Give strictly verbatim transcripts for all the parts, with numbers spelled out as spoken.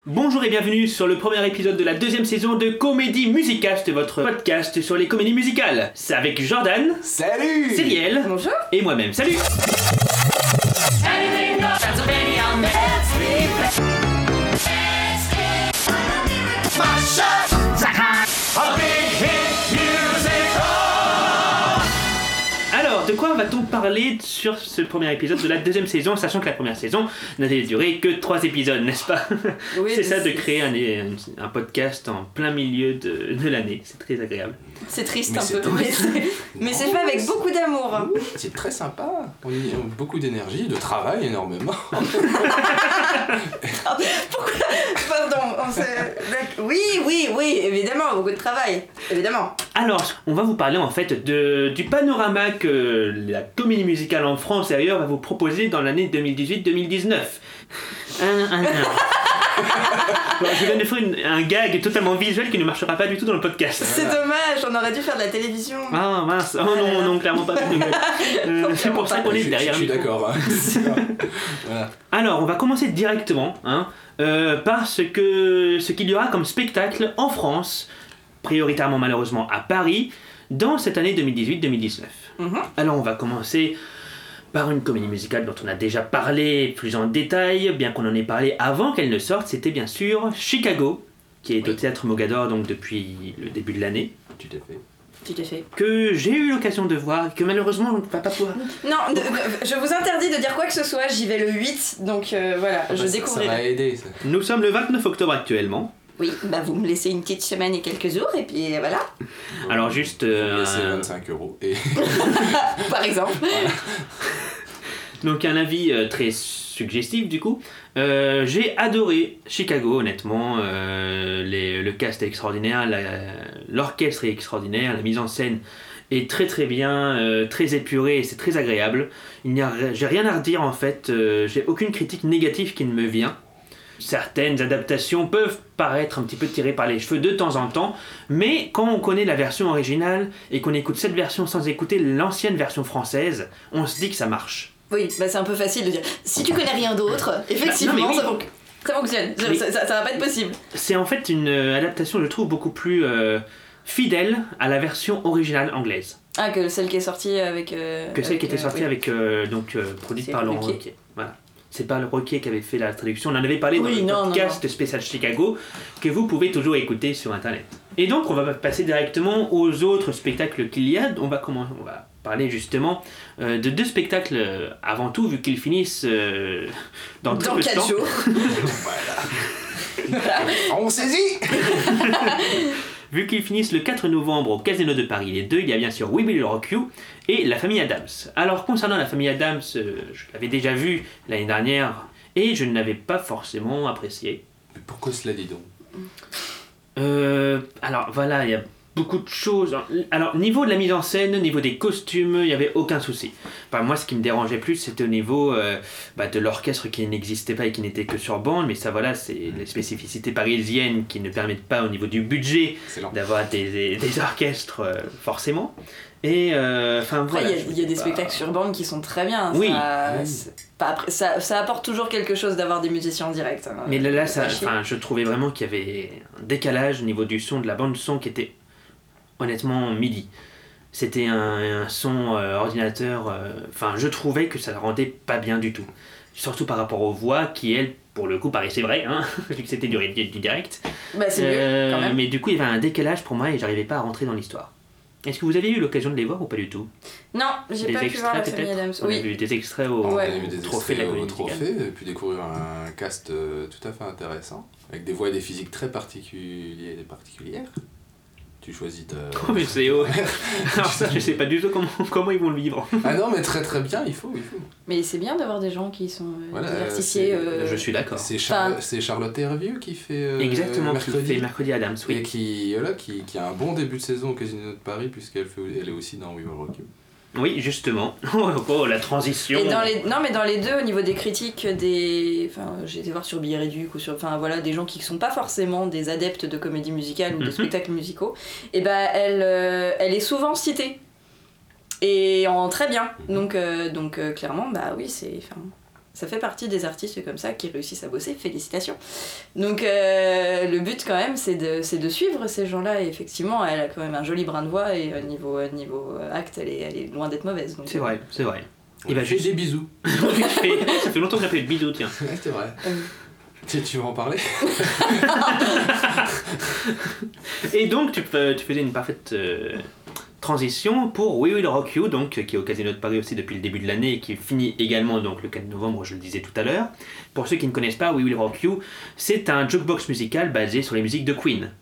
Bonjour et bienvenue sur le premier épisode de la deuxième saison de Comédie Musicast, votre podcast sur les comédies musicales. C'est avec Jordan. Salut. Céliel. Bonjour. Et moi-même. Salut. Alors, de quoi va-t-on parler sur ce premier épisode de la deuxième saison, sachant que la première saison n'avait duré que trois épisodes, n'est-ce pas? Oui, c'est ça de c'est... créer un, un, un podcast en plein milieu de, de l'année, c'est très agréable. C'est triste mais un c'est peu, mais c'est, mais c'est fait avec beaucoup d'amour. C'est très sympa, on y a beaucoup d'énergie, de travail énormément. Pourquoi? Pardon, on s'est... Oui, oui, oui, évidemment, beaucoup de travail, évidemment. Alors, on va vous parler en fait de, du panorama que la comédie musicale en France et ailleurs va vous proposer dans l'année deux mille dix-huit deux mille dix-neuf. Un, un, un. Bon, je viens de faire une, un gag totalement visuel qui ne marchera pas du tout dans le podcast. C'est dommage, on aurait dû faire de la télévision. Ah mince, oh non, non, clairement pas. Euh, c'est pour ça qu'on est derrière. Je suis d'accord. Hein. Voilà. Alors, on va commencer directement hein, euh, par ce, que, ce qu'il y aura comme spectacle en France, prioritairement malheureusement à Paris, dans cette année deux mille dix-huit deux mille dix-neuf. Mm-hmm. Alors, on va commencer par une comédie musicale dont on a déjà parlé plus en détail, bien qu'on en ait parlé avant qu'elle ne sorte, c'était bien sûr Chicago, qui est oui. au Théâtre Mogador donc depuis le début de l'année. Tout à fait. Tout à fait. Que j'ai eu l'occasion de voir, que malheureusement on ne va pas pouvoir... Non, de, de, je vous interdis de dire quoi que ce soit, j'y vais le huit, donc euh, voilà, ah je bah découvrirai. Ça va aider, ça. Nous sommes le vingt-neuf octobre actuellement. Oui, bah vous me laissez une petite semaine et quelques jours, et puis voilà. Bon, alors juste... Euh, c'est vingt-cinq euros. Et... Par exemple. Voilà. Donc un avis euh, très suggestif du coup. Euh, j'ai adoré Chicago honnêtement, euh, les, le cast est extraordinaire, la, l'orchestre est extraordinaire, la mise en scène est très très bien, euh, très épurée et c'est très agréable. Il n'y a, j'ai rien à redire en fait, euh, j'ai aucune critique négative qui ne me vient. Certaines adaptations peuvent paraître un petit peu tirées par les cheveux de temps en temps, mais quand on connaît la version originale et qu'on écoute cette version sans écouter l'ancienne version française, on se dit que ça marche. Oui, bah c'est un peu facile de dire. Si tu connais rien d'autre, effectivement, bah, non, oui. ça, fon- ça fonctionne. Mais ça, ça, ça va pas être possible. C'est en fait une adaptation, je trouve, beaucoup plus euh, fidèle à la version originale anglaise. Ah, que celle qui est sortie avec... Euh, que celle avec, qui était euh, sortie oui. avec, euh, donc, euh, produite c'est par Laurent Ruquier. Ruquier. Voilà. C'est pas le Ruquier qui avait fait la traduction. On en avait parlé oui, dans le non, podcast non, non. spécial Chicago, que vous pouvez toujours écouter sur Internet. Et donc, on va passer directement aux autres spectacles qu'il y a. On va, comment, on va parler justement euh, de deux spectacles euh, avant tout, vu qu'ils finissent euh, dans, dans très peu de temps. quatre jours. Voilà. On saisit. Vu qu'ils finissent le quatre novembre au Casino de Paris, les deux, il y a bien sûr We Will Rock You et La Famille Adams. Alors concernant La Famille Adams, euh, je l'avais déjà vu l'année dernière et je ne l'avais pas forcément apprécié. Mais pourquoi cela dit donc? euh, Alors voilà, il y a beaucoup de choses. Alors niveau de la mise en scène, niveau des costumes, il n'y avait aucun souci. Enfin, moi ce qui me dérangeait plus c'était au niveau euh, bah, de l'orchestre qui n'existait pas et qui n'était que sur bande, mais ça voilà c'est les spécificités parisiennes qui ne permettent pas au niveau du budget d'avoir des, des, des orchestres euh, forcément. Et enfin euh, voilà. Il y, y a des pas... spectacles sur bande qui sont très bien. Oui. Ça, oui. Pas après, ça, ça apporte toujours quelque chose d'avoir des musiciens en direct. Hein, mais là, là ça, je trouvais vraiment qu'il y avait un décalage au niveau du son, de la bande son qui était honnêtement midi. C'était un, un son euh, ordinateur, enfin euh, je trouvais que ça ne rendait pas bien du tout. Surtout par rapport aux voix qui, elles, pour le coup, paraissaient vraies, hein, vu que c'était du, du direct. Bah c'est euh, mieux, quand même. Mais du coup, il y avait un décalage pour moi et j'arrivais pas à rentrer dans l'histoire. Est-ce que vous avez eu l'occasion de les voir ou pas du tout? Non, j'ai des pas pu voir La Famille Adams. On oui. a vu des extraits au, ouais. au, au trophée de la comédie musicale. Et puis découvrir un cast euh, tout à fait intéressant, avec des voix et des physiques très particuliers, particulières. Tu choisis ta... Oh mais c'est haut. Alors ça je sais pas du tout comment, comment ils vont le vivre. Ah non mais très très bien, il faut, il faut. Mais c'est bien d'avoir des gens qui sont euh, voilà, diversifiés. Euh... Je suis d'accord. C'est, Char... enfin... c'est Charlotte Hervieux qui fait euh, Exactement, mercredi. qui fait Mercredi Adams, oui. Et qui, voilà, qui, qui a un bon début de saison au Casino de Paris puisqu'elle fait, elle est aussi dans We Will Rock You. Oui, justement. Oh, oh, la transition. Et dans les... Non, mais dans les deux, au niveau des critiques, des... Enfin, j'ai été voir sur Billet Réduc ou sur... Enfin, voilà, des gens qui sont pas forcément des adeptes de comédie musicale ou de mm-hmm. spectacles musicaux, et ben, elle, euh, elle est souvent citée. Et en très bien. Donc, euh, donc euh, clairement, bah oui, c'est... Enfin, ça fait partie des artistes comme ça qui réussissent à bosser, félicitations. Donc euh, le but quand même c'est de, c'est de suivre ces gens-là, et effectivement elle a quand même un joli brin de voix, et euh, niveau, euh, niveau acte elle est, elle est loin d'être mauvaise. Donc, C'est vrai, c'est vrai. Il va juste des bisous. Ça fait longtemps que j'ai pas eu de bisous, tiens. Ouais, c'est vrai. Euh, Tu, tu veux en parler? Et donc tu, peux- tu faisais une parfaite euh, transition pour We Will Rock You, donc, qui est au Casino de Paris aussi depuis le début de l'année et qui finit également donc, le quatre novembre, je le disais tout à l'heure. Pour ceux qui ne connaissent pas, We Will Rock You, c'est un jukebox musical basé sur les musiques de Queen.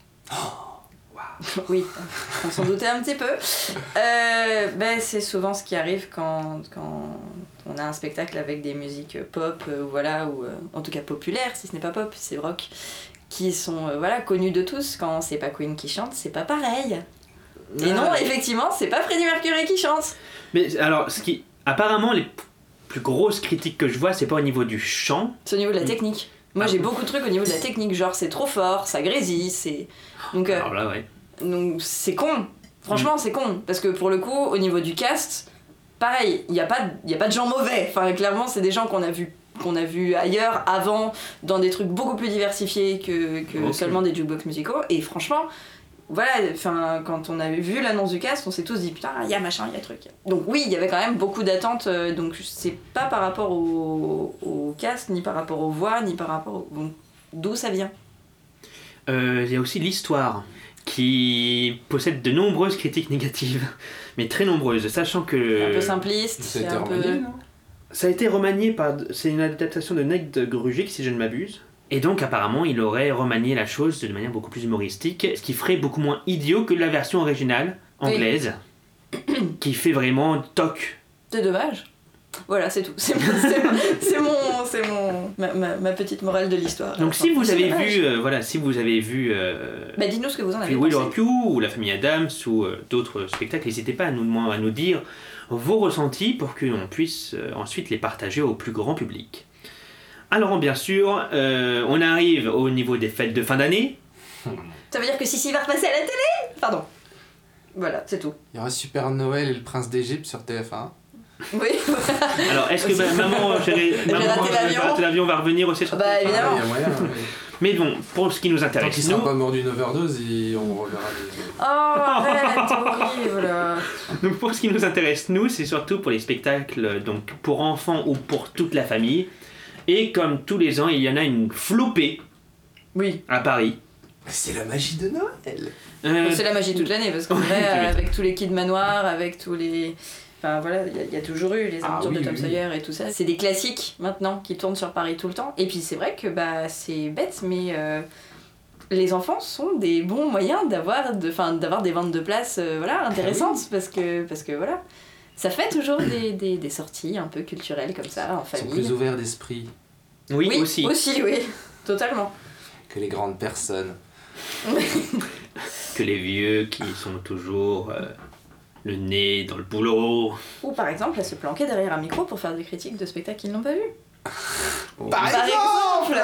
Oui, on s'en doutait un petit peu. Euh, ben, c'est souvent ce qui arrive quand, quand on a un spectacle avec des musiques pop, euh, voilà, ou euh, en tout cas populaires, si ce n'est pas pop, c'est rock, qui sont euh, voilà, connues de tous. Quand c'est pas Queen qui chante, c'est pas pareil. Et non, effectivement, c'est pas Freddie Mercury qui chante. Mais alors, ce qui, apparemment, les p- plus grosses critiques que je vois, c'est pas au niveau du chant. C'est au niveau de la technique. Moi, Ah. j'ai beaucoup de trucs au niveau de la technique, genre c'est trop fort, ça grésille, c'est... Donc, euh, Alors là, ouais. donc c'est con. Franchement, c'est con. Parce que pour le coup, au niveau du cast, pareil, il n'y a, pas de- y a pas de gens mauvais. Enfin, clairement, c'est des gens qu'on a vus qu'on a vu ailleurs, avant, dans des trucs beaucoup plus diversifiés que, que Ok. seulement des jukebox musicaux. Et franchement, voilà, enfin, quand on avait vu l'annonce du cast, on s'est tous dit putain, il y a machin, il y a truc. Donc oui, il y avait quand même beaucoup d'attentes. euh, Donc c'est pas par rapport au, au cast, ni par rapport aux voix, ni par rapport au... Donc, d'où ça vient? Euh, Il y a aussi l'histoire, qui possède de nombreuses critiques négatives, mais très nombreuses, sachant que... Un peu simpliste, Ça c'est a été un peu... remanié, non? Ça a été remanié par... C'est une adaptation de Ned Grugic, si je ne m'abuse. Et donc, apparemment, il aurait remanié la chose de manière beaucoup plus humoristique, ce qui ferait beaucoup moins idiot que la version originale anglaise, qui fait vraiment toc. C'est dommage. Voilà, c'est tout. C'est mon, c'est, c'est mon, c'est mon ma, ma, ma petite morale de l'histoire. Donc, Enfin, si vous c'est avez dommage. vu, euh, voilà, si vous avez vu euh, Bah, dites-nous ce que vous en avez Will pensé. Rock You ou La Famille Adams ou euh, d'autres spectacles, n'hésitez pas à nous, à nous dire vos ressentis pour qu'on puisse euh, ensuite les partager au plus grand public. Alors, bien sûr, euh, on arrive au niveau des fêtes de fin d'année. Ça veut dire que Sissi va repasser à la télé? Pardon. Voilà, c'est tout. Il y aura Super Noël et le Prince d'Égypte sur T F un. Oui. Alors, est-ce que bah, maman, chérie, maman, raté j'ai l'avion. raté l'avion va revenir aussi sur Bah, T F un? évidemment. Il y a moyen. mais Mais bon, pour ce qui nous Tant intéresse, qu'il sera nous, pas mort d'une overdose, il- on reverra les... Oh, arrête, horrible. donc pour ce qui nous intéresse, nous, c'est surtout pour les spectacles donc pour enfants ou pour toute la famille. Et comme tous les ans, il y en a une flopée Oui. à Paris. C'est la magie de Noël. Euh, C'est la magie toute l'année, parce qu'en Ouais, vrai, tu m'étonnes. avec tous les kids manoirs, avec tous les... Enfin voilà, il y, a- il y a toujours eu les Ah, aventures oui, de Tom oui, Sawyer et tout ça. C'est des classiques maintenant qui tournent sur Paris tout le temps. Et puis c'est vrai que bah, c'est bête, mais euh, les enfants sont des bons moyens d'avoir de, enfin, d'avoir des ventes de places euh, voilà, intéressantes, parce, que, parce que voilà, ça fait toujours des, des, des sorties un peu culturelles comme ça, en Ils sont famille. plus ouverts d'esprit oui, oui, aussi. Aussi, oui, totalement. que les grandes personnes. Que les vieux qui sont toujours euh, le nez dans le boulot. Ou par exemple à se planquer derrière un micro pour faire des critiques de spectacles qu'ils n'ont pas vu. Par exemple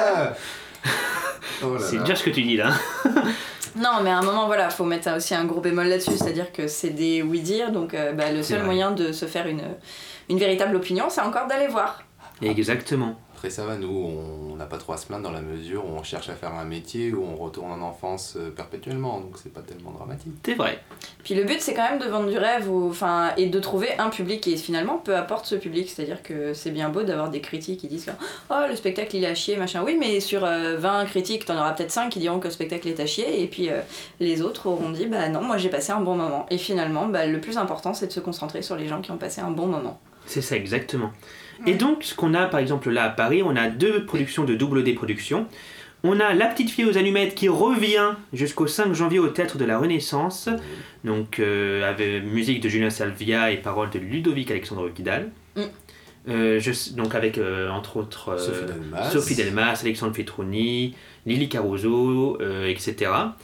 Oh là C'est là. déjà ce que tu dis là. Non, mais à un moment, voilà, faut mettre aussi un gros bémol là-dessus, c'est-à-dire que c'est des oui-dire, donc euh, bah, le C'est seul vrai. moyen de se faire une, une véritable opinion, c'est encore d'aller voir. Exactement. Après ça va, nous on n'a pas trop à se plaindre dans la mesure où on cherche à faire un métier où on retourne en enfance euh, perpétuellement, donc c'est pas tellement dramatique. C'est vrai. Puis le but, c'est quand même de vendre du rêve ou, enfin, et de trouver un public, et finalement, peu importe ce public, c'est-à-dire que c'est bien beau d'avoir des critiques qui disent que oh, le spectacle il est à chier, machin. Oui, mais sur euh, vingt critiques, t'en auras peut-être cinq qui diront que le spectacle est à chier, et puis euh, les autres auront dit bah non, moi j'ai passé un bon moment. Et finalement, bah, le plus important, c'est de se concentrer sur les gens qui ont passé un bon moment. C'est ça, exactement. Et donc, ce qu'on a par exemple là à Paris, on a deux productions de Double D Productions. On a La Petite Fille aux Allumettes qui revient jusqu'au cinq janvier au Théâtre de la Renaissance. Donc, euh, avec musique de Julien Salvia et paroles de Ludovic Alexandre Vidal. Mm. Euh, je, donc, avec euh, entre autres euh, Sophie Delmas. Sophie Delmas, Alexandre Petroni, Lily Caruso, euh, et cetera.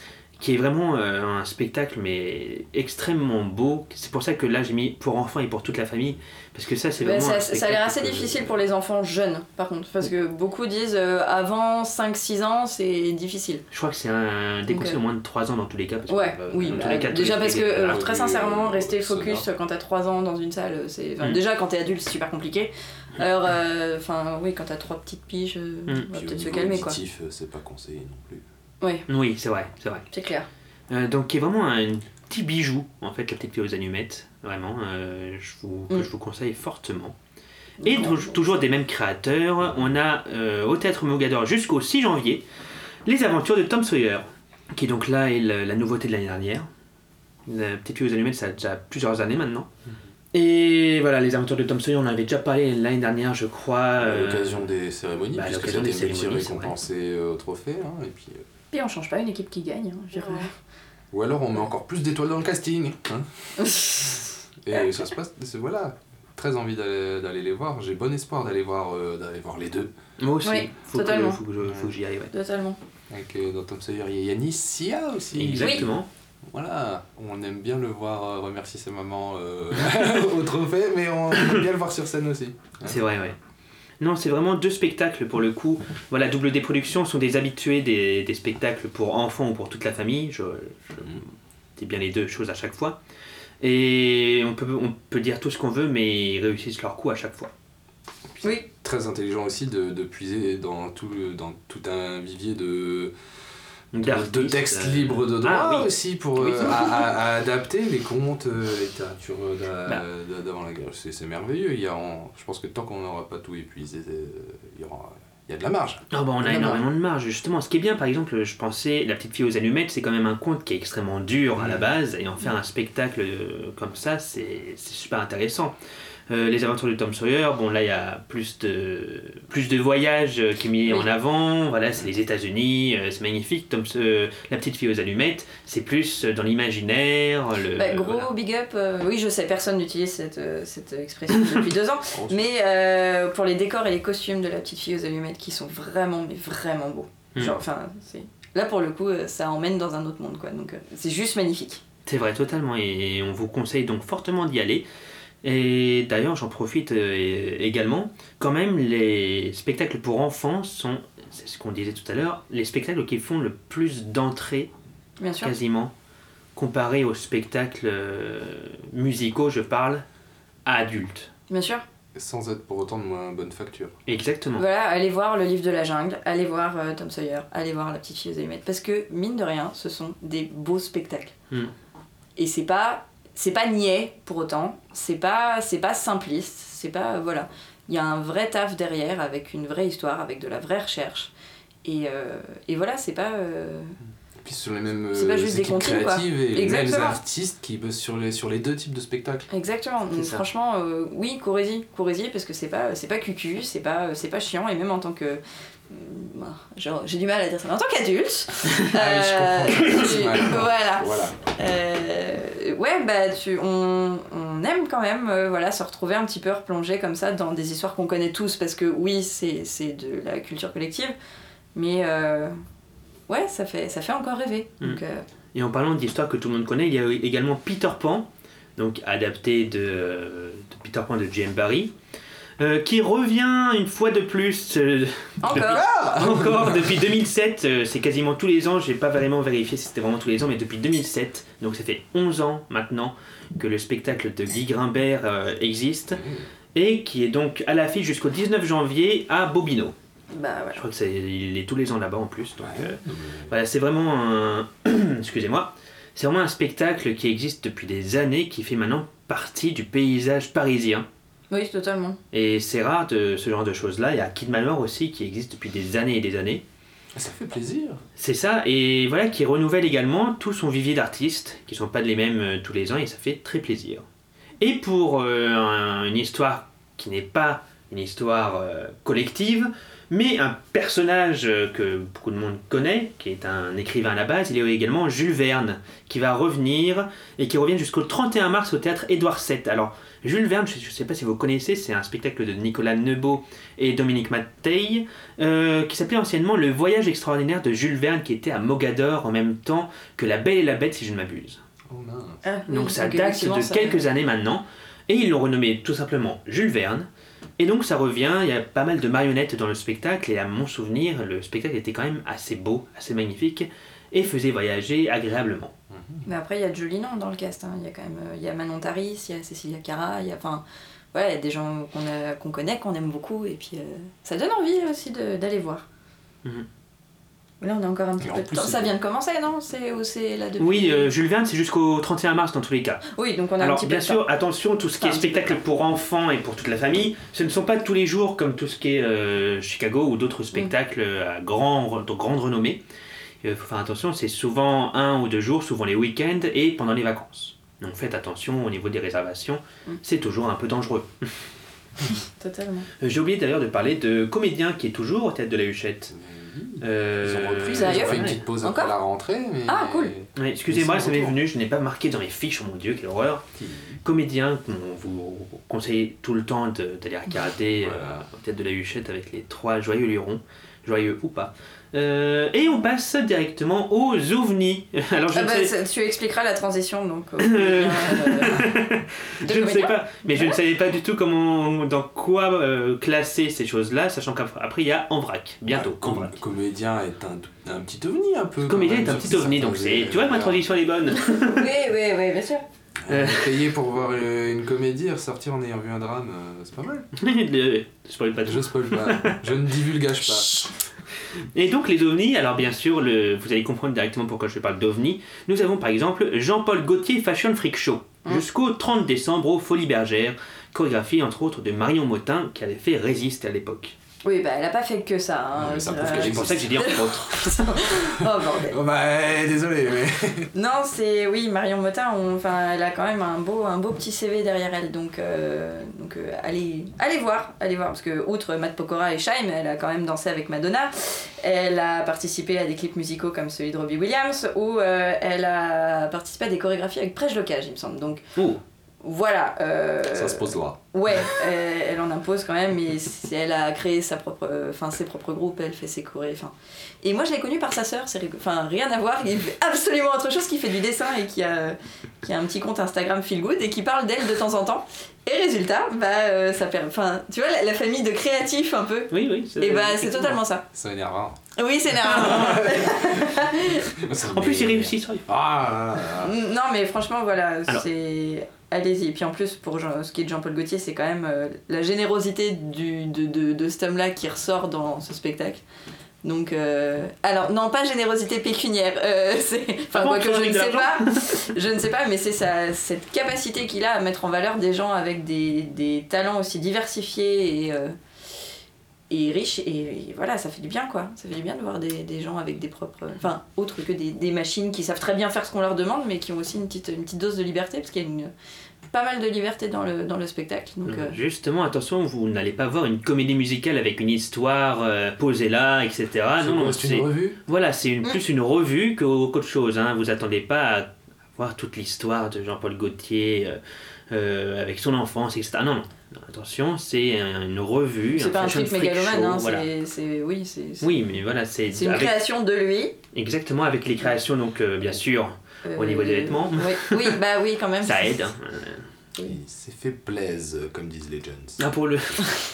qui est vraiment euh, un spectacle mais extrêmement beau. C'est pour ça que là j'ai mis pour enfants et pour toute la famille, parce que ça c'est Bah, vraiment ça, un ça a l'air assez spectacle que- difficile pour les enfants jeunes, par contre, parce que beaucoup disent euh, avant cinq six ans, c'est difficile. Je crois que c'est un déconseil Ok. au moins de trois ans dans tous les cas. Parce que, Ouais, euh, oui, dans tous bah, les cas, tous déjà les- parce que, les- alors, très oui, sincèrement, euh, rester sonore. focus quand t'as trois ans dans une salle, c'est... Enfin, Mm. déjà quand t'es adulte, c'est super compliqué. Alors, euh, enfin, oui, quand t'as trois petites piges, euh, Mm. on va Puis au peut-être se niveau calmer, quoi. auditif, euh, c'est pas conseillé non plus. Ouais, Oui, c'est vrai, c'est vrai. c'est clair. Euh, donc qui est vraiment un petit bijou, en fait, la petite fille aux allumettes. Vraiment, euh, je vous, que Mm. je vous conseille fortement. Et Donc, tou- toujours des mêmes créateurs, on a euh, au Théâtre Mogador jusqu'au six janvier, Les Aventures de Tom Sawyer, qui donc là est la, la nouveauté de l'année dernière. La petite fille aux allumettes, ça a déjà plusieurs années maintenant. Et voilà, Les Aventures de Tom Sawyer, on en avait déjà parlé l'année dernière, je crois. À euh, l'occasion des cérémonies, bah, à puisque l'occasion des c'était cérémonies, multi c'est vrai. récompensé euh, au trophée. Hein, et puis, euh, Puis on change pas une équipe qui gagne. Hein, je veux dire. ou alors on met encore plus d'étoiles dans le casting. Hein, et ça se passe, c'est- voilà. Très envie d'aller d'aller les voir. J'ai bon espoir d'aller voir, euh, d'aller voir les deux. Moi aussi, Oui, faut, que, totalement. faut, que je- faut que j'y aille. Ouais. Totalement. Avec, euh, dans Tom Sawyer, il y a Yanis Sia aussi. Exactement. Voilà, on aime bien le voir euh, remercier sa maman euh, au trophée, mais on aime bien le voir sur scène aussi. C'est vrai, ouais. Non, c'est vraiment deux spectacles pour le coup. Voilà, Double D Productions sont des habitués des, des spectacles pour enfants ou pour toute la famille. Je, je dis bien les deux choses à chaque fois. Et on peut, on peut dire tout ce qu'on veut, mais ils réussissent leur coup à chaque fois. Puis Oui. c'est très intelligent aussi de, de puiser dans tout, le- dans tout un vivier de, de, D'artistes, de textes euh, libres de droit ah, oui. aussi pour Oui, euh, c'est vrai. à, à- à adapter les contes, euh, la littérature d'a- Bah. d'a- d'avant la guerre. C'est, c'est merveilleux. Il y a, en- je pense que tant qu'on n'aura pas tout épuisé, euh, il y aura, il y a de la marge. Ah bah on a Vraiment. énormément de marge, justement. Ce qui est bien, par exemple, je pensais, La petite fille aux allumettes, c'est quand même un conte qui est extrêmement dur à la base, et en faire un spectacle euh, comme ça, c'est c'est super intéressant. Euh, les aventures de Tom Sawyer, bon là il y a plus de, plus de voyages euh, qui est mis Oui. en avant, voilà, c'est les États-Unis, euh, c'est magnifique. Tom, euh, La petite fille aux allumettes, c'est plus euh, dans l'imaginaire. Le, Bah, gros voilà. big up. euh, oui, je sais, personne n'utilise cette, euh, cette expression depuis deux ans. Mais euh, pour les décors et les costumes de la petite fille aux allumettes qui sont vraiment, mais vraiment beaux. Mm. Genre, enfin, c'est... Là pour le coup, euh, ça emmène dans un autre monde, quoi. Donc euh, c'est juste magnifique. C'est vrai, totalement, et on vous conseille donc fortement d'y aller. Et d'ailleurs, j'en profite euh, également, quand même, les spectacles pour enfants sont, c'est ce qu'on disait tout à l'heure, les spectacles qui font le plus d'entrées, Bien sûr. quasiment, comparé aux spectacles euh, musicaux, je parle, à adultes. Bien sûr. Sans être pour autant de moins bonne facture. Exactement. Voilà, allez voir le livre de la jungle, allez voir euh, Tom Sawyer, allez voir la petite fille aux allumettes. Parce que, mine de rien, ce sont des beaux spectacles. Mm. Et c'est pas, c'est pas niais pour autant, c'est pas, c'est pas simpliste, c'est pas. Voilà. Il y a un vrai taf derrière, avec une vraie histoire, avec de la vraie recherche. Et, euh, et voilà, c'est pas. euh, Et puis sur les mêmes C'est pas euh, juste des équipes comptines, quoi. créatives et les mêmes Exactement. artistes qui bossent sur les, sur les deux types de spectacles. Exactement, donc ça. franchement, euh, oui, courez-y, courez-y, parce que c'est pas, c'est pas cucu, c'est pas, c'est pas chiant, et même en tant que. euh, bah, genre, j'ai du mal à dire ça, mais en tant qu'adulte. Ah oui, je comprends. tu- C'est mal. voilà. Voilà. Euh, ouais, bah, tu, on, on aime quand même euh, voilà, se retrouver un petit peu replongé comme ça dans des histoires qu'on connaît tous, parce que oui, c'est, c'est de la culture collective, mais euh, ouais, ça fait, ça fait encore rêver. Mm. Donc, euh, Et en parlant d'histoires que tout le monde connaît, il y a également Peter Pan, donc adapté de, de Peter Pan de J M Barrie, euh, qui revient une fois de plus, euh, encore encore depuis deux mille sept, euh, c'est quasiment tous les ans, j'ai pas vraiment vérifié si c'était vraiment tous les ans, mais depuis deux mille sept, donc ça fait onze ans maintenant que le spectacle de Guy Grimbert euh, existe, et qui est donc à l'affiche jusqu'au dix-neuf janvier à Bobino. Bah voilà. Je crois que c'est, il est tous les ans là-bas en plus, donc Ouais. euh, voilà, c'est vraiment un... Excusez-moi. C'est vraiment un spectacle qui existe depuis des années, qui fait maintenant partie du paysage parisien. Oui, totalement. Et c'est rare de ce genre de choses-là. Il y a Kid Manor aussi qui existe depuis des années et des années. Ça fait plaisir. C'est ça, et voilà, qui renouvelle également tout son vivier d'artistes, qui ne sont pas les mêmes euh, tous les ans, et ça fait très plaisir. Et pour euh, un- une histoire qui n'est pas une histoire euh, collective, Mais un personnage que beaucoup de monde connaît, qui est un écrivain à la base, il est également Jules Verne, qui va revenir, et qui revient jusqu'au trente et un mars au théâtre Édouard sept. Alors, Jules Verne, je ne sais pas si vous connaissez, c'est un spectacle de Nicolas Neubaud et Dominique Mateil, euh, qui s'appelait anciennement Le Voyage extraordinaire de Jules Verne, qui était à Mogador en même temps que La Belle et la Bête, si je ne m'abuse. Oh mince. Ah, oui, Donc ça donc date effectivement, de ça- quelques années maintenant, et ils l'ont renommé tout simplement Jules Verne. Et donc ça revient, il y a pas mal de marionnettes dans le spectacle, et à mon souvenir, le spectacle était quand même assez beau, assez magnifique, et faisait voyager agréablement. Mais après, il y a de jolis noms dans le cast. hein. Il y a quand même euh, il y a Manon Taris, il y a Cécilia Cara, il y a, enfin, voilà, il y a des gens qu'on a- qu'on connaît, qu'on aime beaucoup, et puis euh, ça donne envie aussi de- d'aller voir. Mhm. Mais là, on a encore un petit Et en peu de plus, temps. c'est Ça beau. vient de commencer, non c'est, Ou c'est là depuis... Oui, euh, Jules Verne, c'est jusqu'au trente et un mars dans tous les cas. Oui, donc on a un Alors petit peu bien de sûr, temps. attention, tout ce qui Enfin, est un petit peu de spectacle pour enfants et pour toute la famille, ce ne sont pas tous les jours comme tout ce qui est euh, Chicago ou Mm. d'autres spectacles à grand, de grande renommée. Il faut faire attention, c'est souvent un ou deux jours, souvent les week-ends et pendant les vacances. Donc faites attention au niveau des réservations, Mm. c'est toujours un peu dangereux. Totalement. Euh, J'ai oublié d'ailleurs de parler de Comédien qui est toujours au Théâtre de la Huchette. Euh, Ils ont repris, ils Sérieux ont fait une ouais. petite pause Encore après la rentrée. Mais... Ah, cool. Ouais, excusez-moi, Ils ça sont m'est retour. venu, je n'ai pas marqué dans mes fiches, oh mon dieu, quelle horreur. Comédien qu'on vous conseille tout le temps de- d'aller regarder Voilà. euh, au Théâtre de la Huchette avec les trois joyeux lurons, joyeux ou pas. Euh, et on passe directement aux ovnis. Alors je Ah ne bah, sais, ça- tu expliqueras la transition, donc... euh, euh, de je ne sais comédien. pas, mais je ne savais pas du tout comment, dans quoi euh, classer ces choses-là, sachant qu'après il y a En Vrac, bientôt. Ouais, com- En Vrac. Comédien est un, un petit ovni un peu. Comédien quand est un même, petit sur ovni, certains donc c'est. aspects. Tu vois que ma Voilà. transition est bonne. Oui, oui, oui, bien sûr. Euh, Payer pour voir euh, une comédie et ressortir en ayant vu un drame, euh, c'est pas mal. Le- Je spoil pas tout. Je spoil pas, je ne divulgage pas. Et donc les ovnis, alors bien sûr, le, vous allez comprendre directement pourquoi je parle d'ovnis. Nous avons par exemple Jean-Paul Gaultier Fashion Freak Show, Mmh. jusqu'au trente décembre au Folies Bergères, chorégraphie entre autres de Marion Motin qui avait fait Résiste à l'époque. Oui, bah elle a pas fait que ça. Hein, Non, mais ça c'est prouve vrai. qu'elle C'est pour ça que j'ai dit entre autres. Oh bordel. Oh bah, eh, désolé, mais. Non, c'est oui, Marion Motin, on- enfin, elle a quand même un beau, un beau petit C V derrière elle, donc, euh, donc euh, allez, allez voir, allez voir, parce que outre Matt Pokora et Shaim, elle a quand même dansé avec Madonna. Elle a participé à des clips musicaux comme celui de Robbie Williams, où euh, elle a participé à des chorégraphies avec Prèche Locage, il me semble. Donc Oh, voilà. euh, Ça se pose là. Ouais, elle, elle en impose quand même, mais c'est- elle a créé sa propre, enfin ses propres groupes, elle fait ses chorés, enfin. Et moi je l'ai connue par sa sœur, c'est rigolo. Enfin rien à voir, il fait absolument autre chose, qui fait du dessin et qui a, qui a un petit compte Instagram Feel Good et qui parle d'elle de temps en temps. Et résultat, bah euh, ça permet, enfin tu vois la, la famille de créatifs un peu. oui, oui. Et bah c'est totalement ça. C'est énervant. Oui c'est énervant. En plus, il réussit sur Ah, Non mais franchement voilà, Alors. c'est... Allez-y, et puis en plus pour Jean- ce qui est de Jean-Paul Gaultier, c'est quand même euh, la générosité du, de, de, de cet homme-là qui ressort dans ce spectacle. Donc, euh... alors non, pas générosité pécuniaire, euh, c'est... Enfin, Ah bon, quoi tu que en je as ne de sais l'argent pas, je ne sais pas, mais c'est sa, cette capacité qu'il a à mettre en valeur des gens avec des, des talents aussi diversifiés et, euh, et riches, et, et voilà, ça fait du bien quoi, ça fait du bien de voir des, des gens avec des propres... Enfin, autres que des, des machines qui savent très bien faire ce qu'on leur demande, mais qui ont aussi une petite, une petite dose de liberté, parce qu'il y a une... pas mal de liberté dans le, dans le spectacle. Donc, euh, Justement, attention, vous n'allez pas voir une comédie musicale avec une histoire euh, posée là, et cetera. c'est non, quoi, non, c'est une revue. Voilà, c'est une, Mm. plus une revue qu'au- qu'autre chose. Hein. Vous attendez pas à voir toute l'histoire de Jean-Paul Gaultier euh, euh, avec son enfance, et cetera. Non, non. Non, attention, c'est un- une revue. c'est pas un fashion truc freak mégalomane, show, hein, voilà. c'est, c'est... Oui, c'est... c'est- Oui, mais voilà, c'est C'est une avec- création de lui. exactement avec les créations, donc euh, bien sûr, euh, Au niveau des vêtements. Oui, oui, bah oui, quand même. ça aide. Hein. Il s'est fait plaise, comme disent les Jones. Ah, pour le.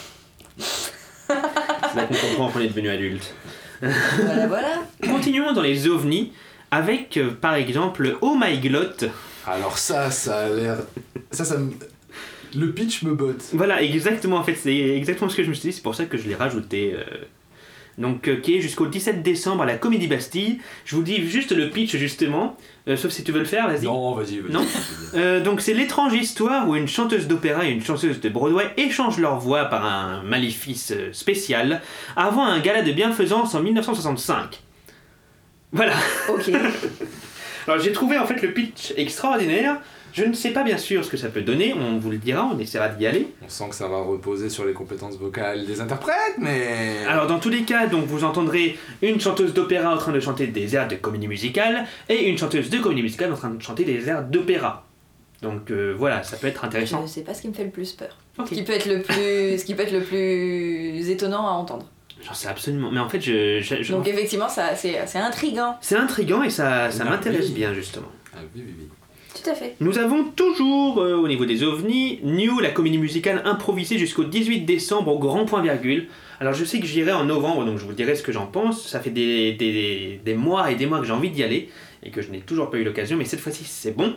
C'est là qu'on comprend qu'on est devenu adulte. Voilà, voilà. Continuons dans les ovnis avec, euh, par exemple, Oh My Glot. Alors ça, ça a l'air... Ça, ça me... Le pitch me botte. Voilà, exactement, en fait, c'est exactement ce que je me suis dit, c'est pour ça que je l'ai rajouté. euh. Donc, euh, qui est jusqu'au dix-sept décembre à la Comédie Bastille. Je vous dis juste le pitch, justement, euh, sauf si tu veux le faire, vas-y. Non, vas-y, vas-y. Non. Euh, donc, c'est l'étrange histoire où une chanteuse d'opéra et une chanteuse de Broadway échangent leur voix par un maléfice euh, spécial avant un gala de bienfaisance en mille neuf cent soixante-cinq. Voilà. Ok. Alors j'ai trouvé en fait le pitch extraordinaire. Je ne sais pas bien sûr ce que ça peut donner, on vous le dira, on essaiera d'y aller. On sent que ça va reposer sur les compétences vocales des interprètes, mais... Alors dans tous les cas, donc vous entendrez une chanteuse d'opéra en train de chanter des airs de comédie musicale et une chanteuse de comédie musicale en train de chanter des airs d'opéra. Donc euh, voilà, ça peut être intéressant. Je sais pas ce qui me fait le plus peur. Okay. Ce qui peut être le plus, ce qui peut être le plus étonnant à entendre. J'en sais absolument, mais en fait je... je, je... Donc effectivement, ça, c'est, c'est intriguant. C'est intriguant et ça, ça Ah, m'intéresse oui. bien justement. Ah oui, oui, oui. Tout à fait. Nous avons toujours, euh, au niveau des ovnis, New, la comédie musicale improvisée jusqu'au dix-huit décembre au Grand Point Virgule. Alors je sais que j'irai en novembre, donc je vous dirai ce que j'en pense. Ça fait des, des, des mois et des mois que j'ai envie d'y aller et que je n'ai toujours pas eu l'occasion, mais cette fois-ci c'est bon.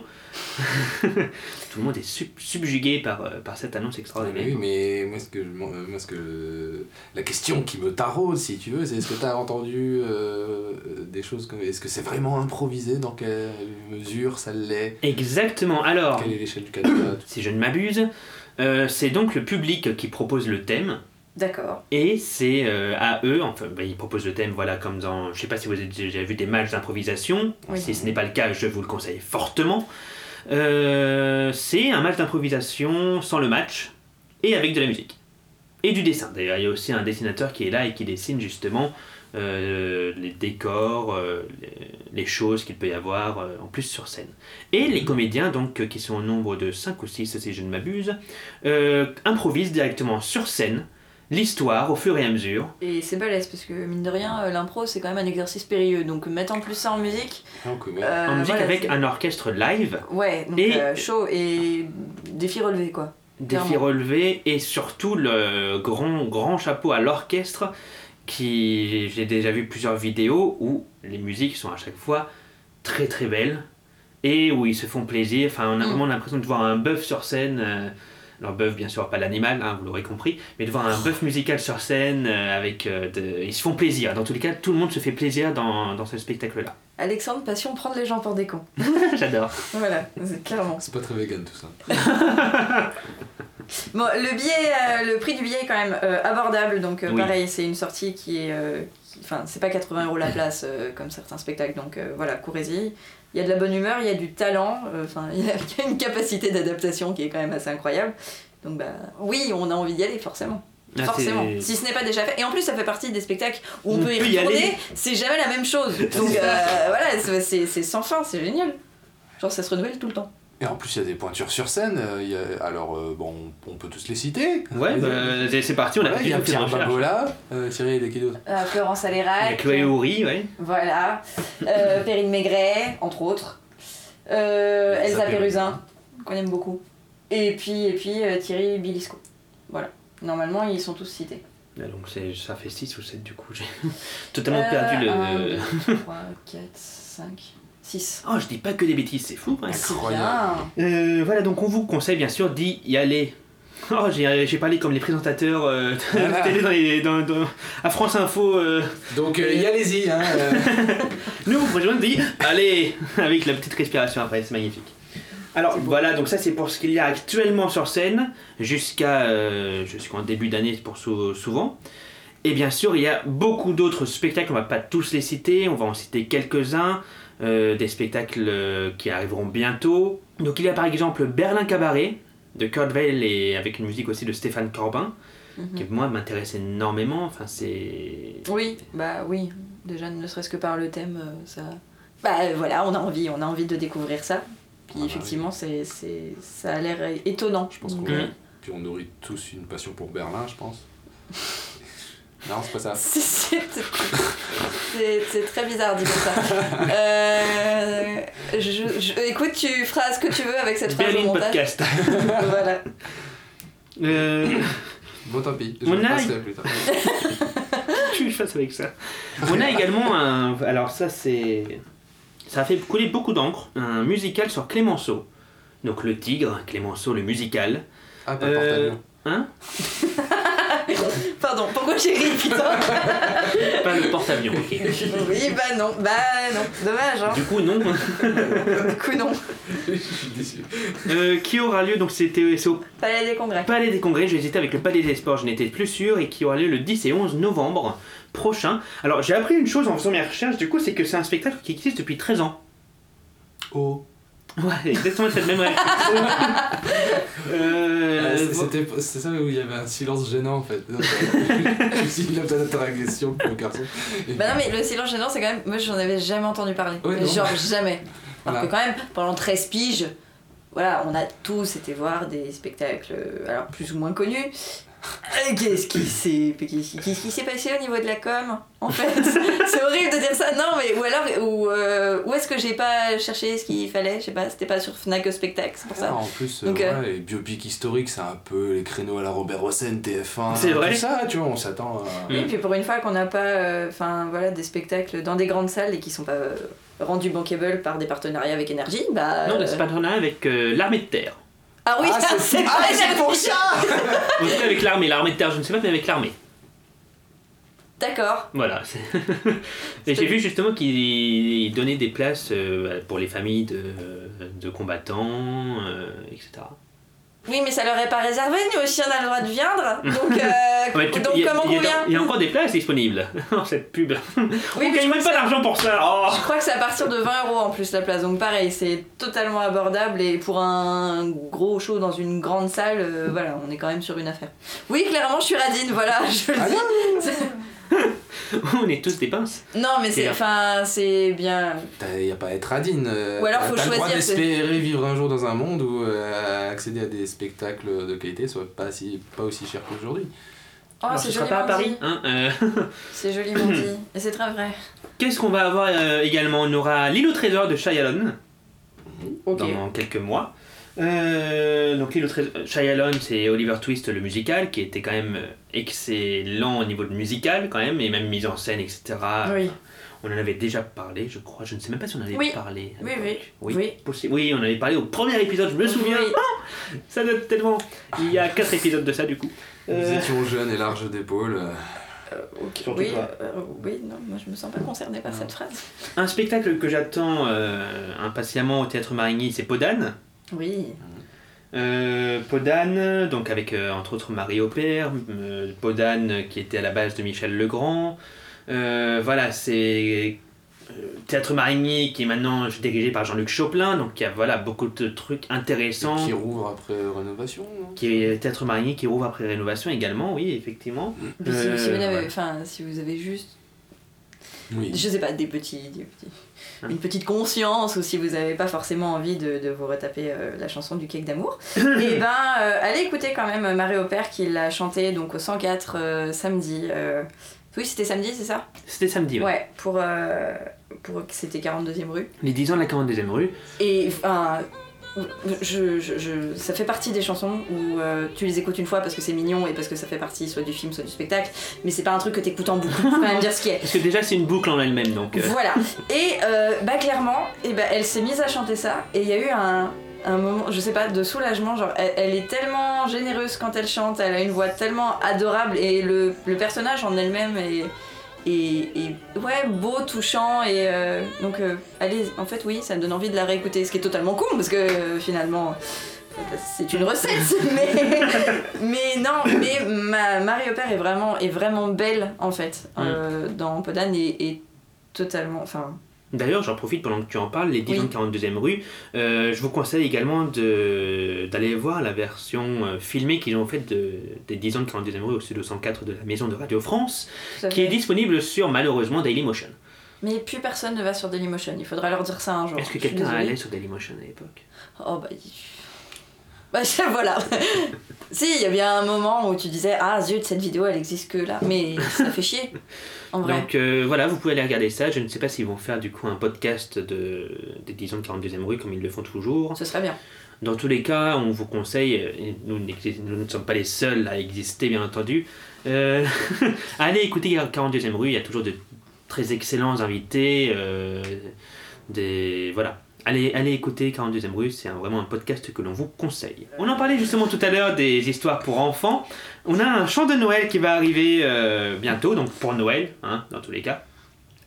Tout le monde est sub- subjugué par, euh, par cette annonce extraordinaire. Oui, mais moi, ce que, je- moi, ce que la question qui me taraude, si tu veux, c'est est-ce que tu as entendu euh, des choses comme... Est-ce que c'est vraiment improvisé? Dans quelle mesure ça l'est? Exactement, alors, Quelle est l'échelle du candidat? si je ne m'abuse, euh, c'est donc le public qui propose le thème. D'accord. Et c'est euh, à eux, enfin, bah, ils proposent le thème, voilà, comme dans, je sais pas si vous avez déjà vu des matchs d'improvisation, Oui. si ce n'est pas le cas, je vous le conseille fortement. Euh, c'est un match d'improvisation sans le match, et avec de la musique. Et du dessin, d'ailleurs, il y a aussi un dessinateur qui est là et qui dessine justement euh, les décors, euh, les, les choses qu'il peut y avoir euh, en plus sur scène. Et les comédiens, donc, euh, qui sont au nombre de cinq ou six, si je ne m'abuse, euh, improvisent directement sur scène l'histoire au fur et à mesure. Et c'est balèze parce que mine de rien, euh, l'impro c'est quand même un exercice périlleux. Donc mettre en plus ça en musique. Donc, ouais. euh, en musique voilà, avec c'est- un orchestre live, Ouais, donc Et- euh, chaud et défi relevé quoi. défi Clairement. relevé et surtout le grand, grand chapeau à l'orchestre qui, j'ai déjà vu plusieurs vidéos où les musiques sont à chaque fois très très belles et où ils se font plaisir. Enfin, on a Mm. vraiment l'impression de voir un bœuf sur scène. euh, Alors bœuf bien sûr pas l'animal, hein, vous l'aurez compris, mais de voir un bœuf musical sur scène euh, avec, euh, de... ils se font plaisir. Dans tous les cas, tout le monde se fait plaisir dans, dans ce spectacle-là. Alexandre, passion, prendre les gens pour des cons. J'adore. Voilà, c'est clairement. C'est pas très vegan tout ça. Bon, le billet, euh, le prix du billet est quand même euh, abordable, donc euh, Oui. pareil, c'est une sortie qui est. euh, qui- Enfin, c'est pas quatre-vingts euros la place euh, comme certains spectacles, donc euh, voilà, courez-y. Il y a de la bonne humeur, il y a du talent, euh, enfin, il y, a- il y a une capacité d'adaptation qui est quand même assez incroyable. Donc, bah, oui, on a envie d'y aller, forcément. Ah, Forcément, c'est- si ce n'est pas déjà fait. Et en plus, ça fait partie des spectacles où on, On peut y peut y retourner, aller. c'est jamais la même chose. Donc euh, voilà, c'est- c'est c'est sans fin, c'est génial. Genre, ça se renouvelle tout le temps. Et en plus, il y a des pointures sur scène. euh, il y a- alors, euh, bon, on peut tous les citer. Ouais, bah, c'est- c'est parti, on a Voilà, fait il y a une Pierre recherche. Babola, euh, Thierry et qui d'autre? Euh, Florence Il y a Alérac. Chloé Houry, ouais. Voilà. Euh, Perrine Maigret, entre autres. Euh, Elsa Elsa Pérusin. Pérusin, qu'on aime beaucoup. Et puis, et puis euh, Thierry Bilisco. Voilà. Normalement, ils sont tous cités. Ah, donc c'est- ça fait six ou sept du coup, j'ai totalement perdu le... un, deux, trois, quatre, cinq, six. Oh, je dis pas que des bêtises, c'est fou. Ouais. C'est Incroyable. bien. Euh, voilà, donc on vous conseille bien sûr d'y y aller. Oh, j'ai j'ai parlé comme les présentateurs euh, de Voilà. télé dans les, dans, dans- à France Info. euh, Donc, euh, y allez-y. Hein, euh. nous, vous pouvez dit allez, avec la petite respiration après, c'est magnifique. Alors C'est beau. voilà, donc ça c'est pour ce qu'il y a actuellement sur scène, jusqu'à euh, jusqu'en début d'année pour sou- souvent. Et bien sûr, il y a beaucoup d'autres spectacles, on va pas tous les citer, on va en citer quelques-uns, euh, des spectacles euh, qui arriveront bientôt. Donc il y a par exemple Berlin Cabaret, de Kurt Weill et avec une musique aussi de Stéphane Corbin, Mhm. qui moi m'intéresse énormément, enfin c'est... Oui, bah oui. Déjà, ne serait-ce que par le thème, euh, ça. Bah euh, voilà, on a envie, on a envie de découvrir ça. Puis Ah bah effectivement, c'est, c'est, ça a l'air étonnant. Je pense Donc, qu'on Mhm. Puis on nourrit tous une passion pour Berlin, je pense. Non, c'est pas ça. C'est, c'est, c'est- c'est très bizarre dit comme ça. Euh, je, je- écoute, tu feras ce que tu veux avec cette phrase au Berlin montage. Podcast. Voilà. Euh, Bon, tant pis. Je On le a- passerai plus tard. que je fasse avec ça. On a également un... Alors ça c'est... Ça a fait couler beaucoup d'encre. Un musical sur Clémenceau. Donc le tigre, Clémenceau le musical. Ah, pas le Euh, porte-avions. Hein Pardon, pourquoi j'ai ri, putain? Pas le porte-avions, ok. Oui, bah non, bah non, dommage, hein. Du coup non. Du coup, non. Je suis déçu. Euh, qui aura lieu, donc c'était c'est au Palais des Congrès. Palais des Congrès, j'ai hésité avec le Palais des Sports, je n'étais plus sûr, et qui aura lieu le dix et onze novembre prochain. Alors j'ai appris une chose en faisant mes recherches, du coup, c'est que c'est un spectacle qui existe depuis treize ans. Oh. Ouais, exactement cette même réflexion. euh, Ah, c'est- bon. c'était c'est ça où il y avait un silence gênant en fait. Je me suis dit, il a peut-être interrogation pour le garçon. Et Bah non, mais le silence gênant, c'est quand même. Moi, j'en avais jamais entendu parler. Ouais, Mais non. genre, jamais. Alors Voilà. que, quand même, pendant treize piges, voilà, on a tous été voir des spectacles, alors plus ou moins connus. Euh, Qu'est-ce qui s'est qu'est-ce qu'est-ce qui s'est passé au niveau de la com, en fait? C'est horrible de dire ça. Non, mais ou alors, ou, euh, où est-ce que j'ai pas cherché ce qu'il fallait? Je sais pas, c'était pas sur Fnac Spectacle, c'est pour ça. Ah, en plus, Donc, euh, euh, ouais, les biopics historiques, c'est un peu les créneaux à la Robert Hossein, T F un, C'est vrai. tout ça, tu vois, on s'attend à... Et puis pour une fois qu'on n'a pas enfin voilà, des spectacles dans des grandes salles et qui sont pas euh, rendus bankable par des partenariats avec Énergie, bah. Non, euh, c'est partenariat avec euh, l'armée de terre. Ah oui, Ah, c'est c'est ah, pas c'est pour ça. En tout cas avec l'armée, l'armée de terre, je ne sais pas, mais avec l'armée. D'accord. Voilà. c'est- Et j'ai vu justement qu'ils donnaient des places euh, pour les familles de, de combattants, euh, et cetera. Oui, mais ça leur est pas réservé, nous aussi on a le droit de viendre. Donc, euh, Ouais, tu- donc il y a- comment il y a- on vient? Il y a encore des places disponibles dans cette pub. Oui, On mais je gagne crois, même que pas c'est- d'argent pour ça. Oh. je crois que c'est à partir de vingt euros en plus la place. Donc pareil, c'est totalement abordable et pour un gros show dans une grande salle, euh, voilà, on est quand même sur une affaire. Oui, clairement, je suis radine, voilà, je le Ah dis. On est tous des pinces. Non, mais c'est, C'est- enfin, c'est bien. Il n'y a pas à être radine. euh, Ou alors, t'as- faut t'as le droit choisir, d'espérer vivre un jour dans un monde où euh, accéder à des spectacles de qualité soit pas, si, pas aussi cher qu'aujourd'hui. Oh, Alors, c'est ce sera pas à joliment Paris. dit. Hein, euh. C'est joliment dit. Et c'est très vrai. Qu'est-ce qu'on va avoir euh, également? On aura L'île au trésor de Shyamalan Ok. dans quelques mois. Euh, donc L'île au trésor, Shyamalan, c'est Oliver Twist le musical qui était quand même euh, excellent au niveau de musical quand même et même mise en scène, et cetera. Oui. On en avait déjà parlé, je crois. Je ne sais même pas si on en avait Oui. parlé. à Oui, l'époque. oui. Oui, Oui. possible. Oui, on en avait parlé au premier épisode, je me souviens. Oui. Ah, ça date tellement. Il y a quatre épisodes de ça du coup. Nous Euh, étions jeunes et larges d'épaules. euh, Euh, ok. Surtout Oui, toi. euh, oui, non, moi je me sens pas concernée par Non. cette phrase. Un spectacle que j'attends euh, impatiemment au Théâtre Marigny, c'est Podane. Oui. Euh, Podane, donc avec euh, entre autres Marie Aubert, euh, Podane qui était à la base de Michel Legrand. Euh, voilà, c'est euh, Théâtre Marigny qui est maintenant dirigé par Jean-Luc Choplin, donc il y a voilà, beaucoup de trucs intéressants. qui rouvre après rénovation. non Qui est Théâtre Marigny qui rouvre après rénovation également, oui, effectivement. Puis si, Euh, si vous n'avez, ouais. enfin, si vous avez juste, Oui. je sais pas, des petits, des petits- Hein. une petite conscience, ou si vous n'avez pas forcément envie de, de vous retaper euh, la chanson du Cake d'amour, et ben euh, allez écouter quand même Marie Aubert qui l'a chanté donc au cent quatre euh, samedi. euh, Oui, c'était samedi, c'est ça? C'était samedi, ouais. Ouais, pour, euh, pour c'était quarante-deuxième rue. Les dix ans de la quarante-deuxième rue. Et enfin, je, je, je- ça fait partie des chansons où euh, tu les écoutes une fois parce que c'est mignon et parce que ça fait partie soit du film, soit du spectacle, mais c'est pas un truc que t'écoutes en boucle. Faut quand même dire ce qui est. Parce que déjà c'est une boucle en elle-même, donc... euh, Voilà. Et euh, bah clairement, et bah, elle s'est mise à chanter ça et il y a eu un, un moment, je sais pas, de soulagement. Genre, elle, elle est tellement généreuse quand elle chante, elle a une voix tellement adorable et le, le personnage en elle-même est, est, est, ouais, beau, touchant et euh, donc euh, allez, en fait oui, ça me donne envie de la réécouter, ce qui est totalement con parce que euh, finalement c'est une recette, mais, mais non, mais ma, Marie Aubert est vraiment, est vraiment belle en fait euh, dans Podane et, et totalement, enfin... D'ailleurs, j'en profite pendant que tu en parles, les dix Oui. ans de quarante-deuxième rue, euh, je vous conseille également de, d'aller voir la version euh, filmée qu'ils ont faite de, des dix ans de quarante-deuxième rue au studio cent quatre de la Maison de Radio France, tout à qui est fait. disponible sur malheureusement Dailymotion. Mais plus personne ne va sur Dailymotion, il faudra leur dire ça un jour. Est-ce que Je suis quelqu'un désolée. allait sur Dailymotion à l'époque? Oh bah... il- Bah voilà. Si, il y a bien un moment où tu disais « Ah zut, cette vidéo elle existe que là », mais ça fait chier, en vrai. Donc euh, voilà, vous pouvez aller regarder ça. Je ne sais pas s'ils vont faire du coup un podcast de, des dix ans de quarante-deuxième rue comme ils le font toujours. Ce serait bien. Dans tous les cas, on vous conseille, et nous, n'exi- nous ne sommes pas les seuls à exister bien entendu, euh, allez écouter quarante-deuxième rue, il y a toujours de très excellents invités, euh, des... voilà. Allez, allez écouter quarante-deuxième rue, c'est un- vraiment un podcast que l'on vous conseille. On en parlait justement tout à l'heure des histoires pour enfants. On a un chant de Noël qui va arriver euh, bientôt, donc pour Noël, hein, dans tous les cas.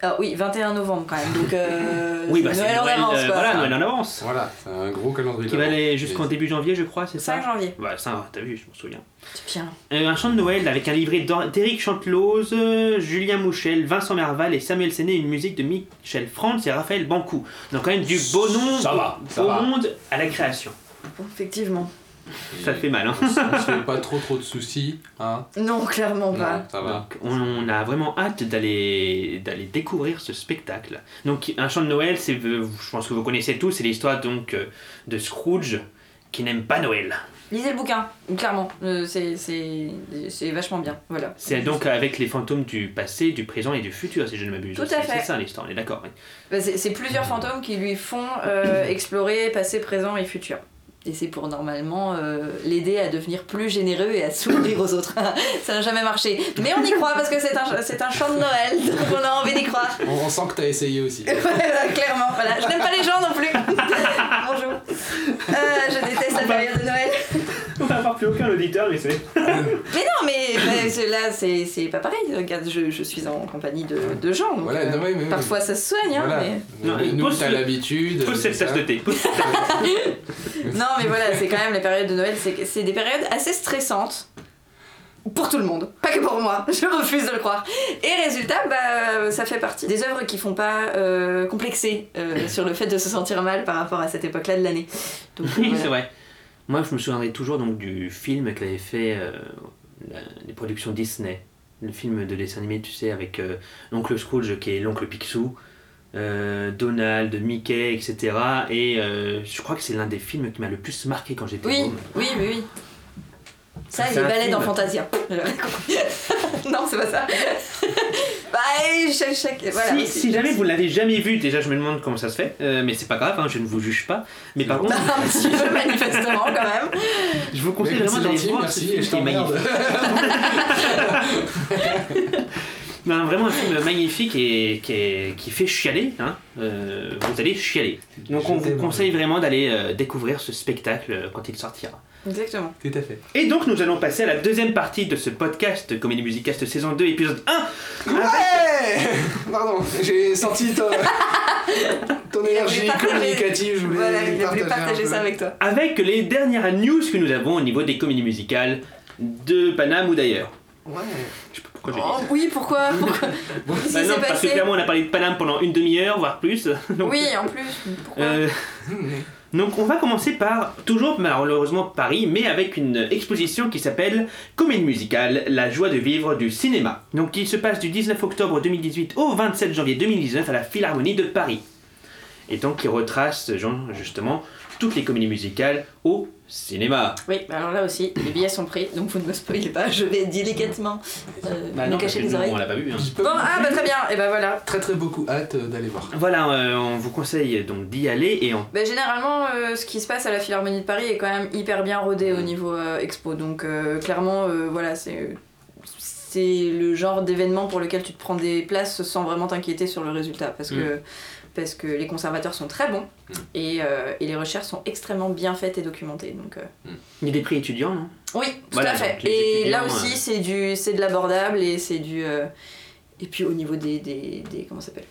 Alors oui, vingt et un novembre quand même, donc euh, Oui, bah c'est Noël en Noël, avance euh, quoi. voilà, Noël en avance. Voilà, c'est un gros calendrier. Qui va aller jusqu'en début janvier, je crois, c'est ça cinq janvier. Ouais, ça, t'as vu, je m'en souviens. C'est bien. Euh, un chant de Noël avec un livret d'Or- d'Éric Chantelose, euh, Julien Mouchel, Vincent Merval et Samuel Séné, une musique de Michel Franz et Raphaël Bancou. Donc quand même du beau nom Ça va, ça au va. monde à la création. Bon, effectivement. Ça fait mal, hein. On se on se fait pas trop trop de soucis, hein. Non, clairement pas. Non, ça va. Donc on, on a vraiment hâte d'aller d'aller découvrir ce spectacle. Donc un chant de Noël, c'est, euh, je pense que vous connaissez tous, c'est l'histoire donc euh, de Scrooge qui n'aime pas Noël. Lisez le bouquin, clairement. Euh, c'est, c'est, c'est vachement bien. Voilà. C'est donc avec les fantômes du passé, du présent et du futur, si je ne m'abuse. Tout à C'est- fait. C'est ça l'histoire, on est d'accord. Oui. Bah, c'est, c'est plusieurs fantômes qui lui font euh, explorer passé, présent et futur. Et c'est pour normalement euh, l'aider à devenir plus généreux et à s'ouvrir aux autres. Ça n'a jamais marché. Mais on y croit parce que c'est un, c'est un chant de Noël, donc on a envie d'y croire. On, on sent que t'as essayé aussi. Voilà, clairement, voilà. Je n'aime pas les gens non plus. Bonjour. Euh, je déteste la période de Noël. On va avoir plus aucun auditeur, mais c'est... Mais non, mais, mais c'est- là, c'est, c'est pas pareil. Regarde, je, je suis en compagnie de, de gens. Donc, Voilà, euh, non, mais, mais, parfois ça se soigne. Hein, voilà. mais... Non, Nous, pose t'as le- l'habitude. Pose cette c'est tasse ça. de thé. Pose cette tasse. Non, mais voilà, c'est quand même les périodes de Noël, c'est, c'est des périodes assez stressantes. Pour tout le monde, pas que pour moi, je refuse de le croire. Et résultat, bah, ça fait partie des œuvres qui font pas euh, complexer euh, sur le fait de se sentir mal par rapport à cette époque-là de l'année. Donc, Oui, voilà. c'est vrai. Moi, je me souviendrai toujours donc, du film qu'elle avait fait, euh, la- les productions Disney. Le film de dessin animé, tu sais, avec euh, l'oncle Scrooge qui est l'oncle Picsou, euh, Donald, Mickey, et cetera. Et euh, je crois que c'est l'un des films qui m'a le plus marqué quand j'étais Oui, môme. oui, oui, oui. Ça, C'est les un ballets film. dans Fantasia. Non, c'est pas ça. Bah, et chaque, chaque, voilà. si, si jamais vous ne l'avez jamais vu, déjà je me demande comment ça se fait, euh, mais c'est pas grave, hein, je ne vous juge pas. Mais par contre, Un petit peu manifestement quand même. je vous Mais conseille écoute, vraiment c'est d'aller gentil, voir merci, ce et film je qui est t'emmerde. magnifique. Non, vraiment un film magnifique et qui, est- qui fait chialer, hein. Euh, vous allez chialer. Donc on Je vous t'aime. conseille vraiment d'aller euh, découvrir ce spectacle euh, quand il sortira. Exactement. Tout à fait. Et donc nous allons passer à la deuxième partie de ce podcast Comédie Musicast saison deux épisode un. Ouais. Pardon, j'ai senti ton, ton énergie voulu partager. communicative, je voulais Voilà, il a voulu partager un partager peu. ça avec toi. Avec les dernières news que nous avons au niveau des comédies musicales de Paname ou d'ailleurs. Ouais. Je sais pas pourquoi j'ai dit Oh, ça. oui, pourquoi, pourquoi Qu'est-ce Bah qui non, s'est parce que passé clairement on a parlé de Paname pendant une demi-heure, voire plus. Donc, Oui, en plus, pourquoi euh, donc on va commencer par, toujours malheureusement Paris, mais avec une exposition qui s'appelle Comédie musicale, la joie de vivre du cinéma. Donc qui se passe du dix-neuf octobre deux mille dix-huit au vingt-sept janvier deux mille dix-neuf à la Philharmonie de Paris. Et donc qui retrace genre, justement toutes les comédies musicales au cinéma. Oui, bah alors là aussi, les billets sont pris, donc vous ne me spoilez pas, je vais délicatement euh, Bah me non, parce cacher que les nous, oreilles. on l'a pas vu. Hein. Je peux Bon, ah bah très bien, et bah voilà. très très beaucoup hâte euh, d'aller voir. Voilà, euh, on vous conseille donc d'y aller et on... Bah, généralement, euh, ce qui se passe à la Philharmonie de Paris est quand même hyper bien rodé au niveau euh, expo, donc euh, clairement, euh, voilà, c'est... C'est le genre d'événement pour lequel tu te prends des places sans vraiment t'inquiéter sur le résultat, parce que, parce que les conservateurs sont très bons Mm. et, euh, et les recherches sont extrêmement bien faites et documentées. Donc, euh, Il y a des prix étudiants, non? oui, tout Voilà, à fait. donc les Et étudiants, là aussi, euh, c'est du, c'est de l'abordable et c'est du. euh, Et puis au niveau des, des, des comment ça s'appelle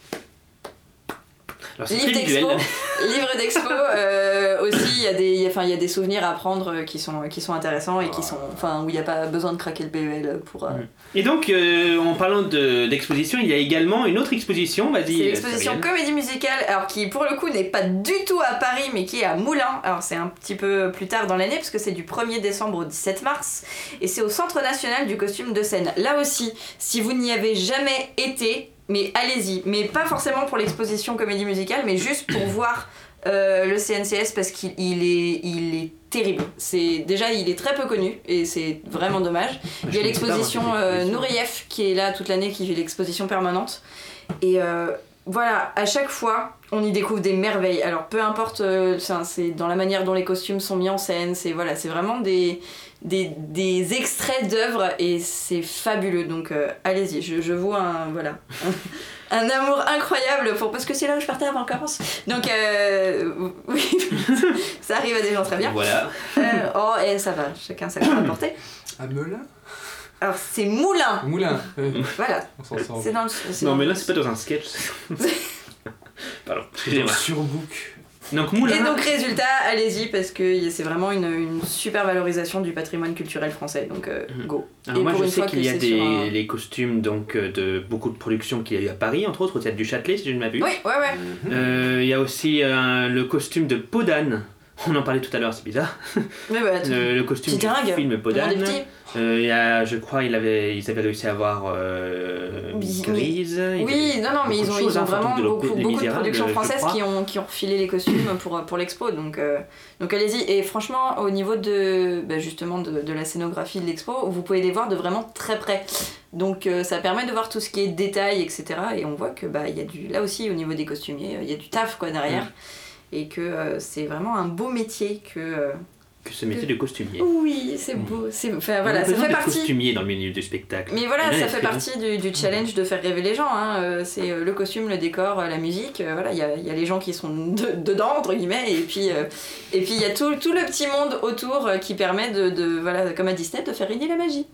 Alors c'est Livre très d'expo, visuel. livre d'expo euh, aussi il y a des, il y a- enfin il y a des souvenirs à prendre euh, qui sont qui sont intéressants et qui sont, enfin où il n'y a pas besoin de craquer le P E L pour. euh, Mm. Et donc, euh, en parlant de- d'exposition, il y a également une autre exposition, vas-y. C'est euh, l'exposition Cyrielle. comédie musicale, alors qui pour le coup n'est pas du tout à Paris mais qui est à Moulins. Alors c'est un petit peu plus tard dans l'année parce que c'est du premier décembre au dix-sept mars et c'est au Centre national du costume de scène. Là aussi, si vous n'y avez jamais été, mais allez-y, mais pas forcément pour l'exposition comédie musicale, mais juste pour voir euh, le C N C S parce qu'il il est, il est terrible. C'est, déjà, il est très peu connu et c'est vraiment dommage. Je Il y a connaissais pas, moi, l'exposition cette euh, exposition. Nourieff qui est là toute l'année, qui fait l'exposition permanente. Et euh, voilà, à chaque fois, on y découvre des merveilles. Alors peu importe, euh, c'est, c'est dans la manière dont les costumes sont mis en scène, c'est, voilà, c'est vraiment des, des, des extraits d'œuvres et c'est fabuleux. Donc euh, allez-y, je, je vois un, voilà, un, un amour incroyable pour, parce que c'est là où je partais avant vacances. Donc euh, oui, ça arrive à des gens très bien. Voilà. Euh, oh, et ça va, chacun sa grande portée. À Melun Alors c'est Moulin. Moulin. euh, Voilà. on s'en sort. C'est dans le. c'est Non, dans mais le- là, c'est pas dans un sketch. Pardon, excusez-moi. Surbook. Donc, Moulin. Et donc résultat, allez-y parce que c'est vraiment une, une super valorisation du patrimoine culturel français. Donc euh, go. Alors Et moi pour je une sais fois qu'il que y a c'est des sur un- les costumes donc euh, de beaucoup de productions qu'il y a eu à Paris, entre autres au théâtre du Châtelet si je ne m'abuse. Oui, ouais, ouais. Mhm. Euh, Il y a aussi euh, le costume de Peau d'âne. On en parlait tout à l'heure, c'est bizarre. Mais bah, tu- Le, le costume Petit du dingue. film Peau tout le monde est d'âne. petit. Euh, il y a, je crois, il avait, ils avaient réussi à avoir euh, Oui, Grise. ils Oui, avaient non, non, mais beaucoup ils ont, de choses, ils ont hein, vraiment Fantôme de beaucoup, l'Opé- Les beaucoup de Misérables, productions je françaises crois. qui ont, qui ont refilé les costumes pour, pour l'expo. Donc, euh, donc allez-y. Et franchement, au niveau de, bah, justement de, de la scénographie de l'expo, vous pouvez les voir de vraiment très près. Donc euh, ça permet de voir tout ce qui est détail, et cetera. Et on voit que bah, y a du, là aussi, au niveau des costumiers, il y a du taf quoi, derrière. Mm. Et que euh, c'est vraiment un beau métier que... euh, Que ce métier de costumier. Oui, c'est beau. C'est... Enfin, On voilà, a ça besoin fait de partie... costumiers dans le milieu du spectacle. Mais voilà, Il y en a ça des fait très partie du, du challenge de faire rêver les gens. Hein. Euh, C'est euh, le costume, le décor, euh, la musique. euh, Voilà, il y a, il y a les gens qui sont de- dedans, entre guillemets, et puis euh, et puis il y a tout, tout le petit monde autour euh, qui permet de, de, voilà, comme à Disney, de faire régner la magie.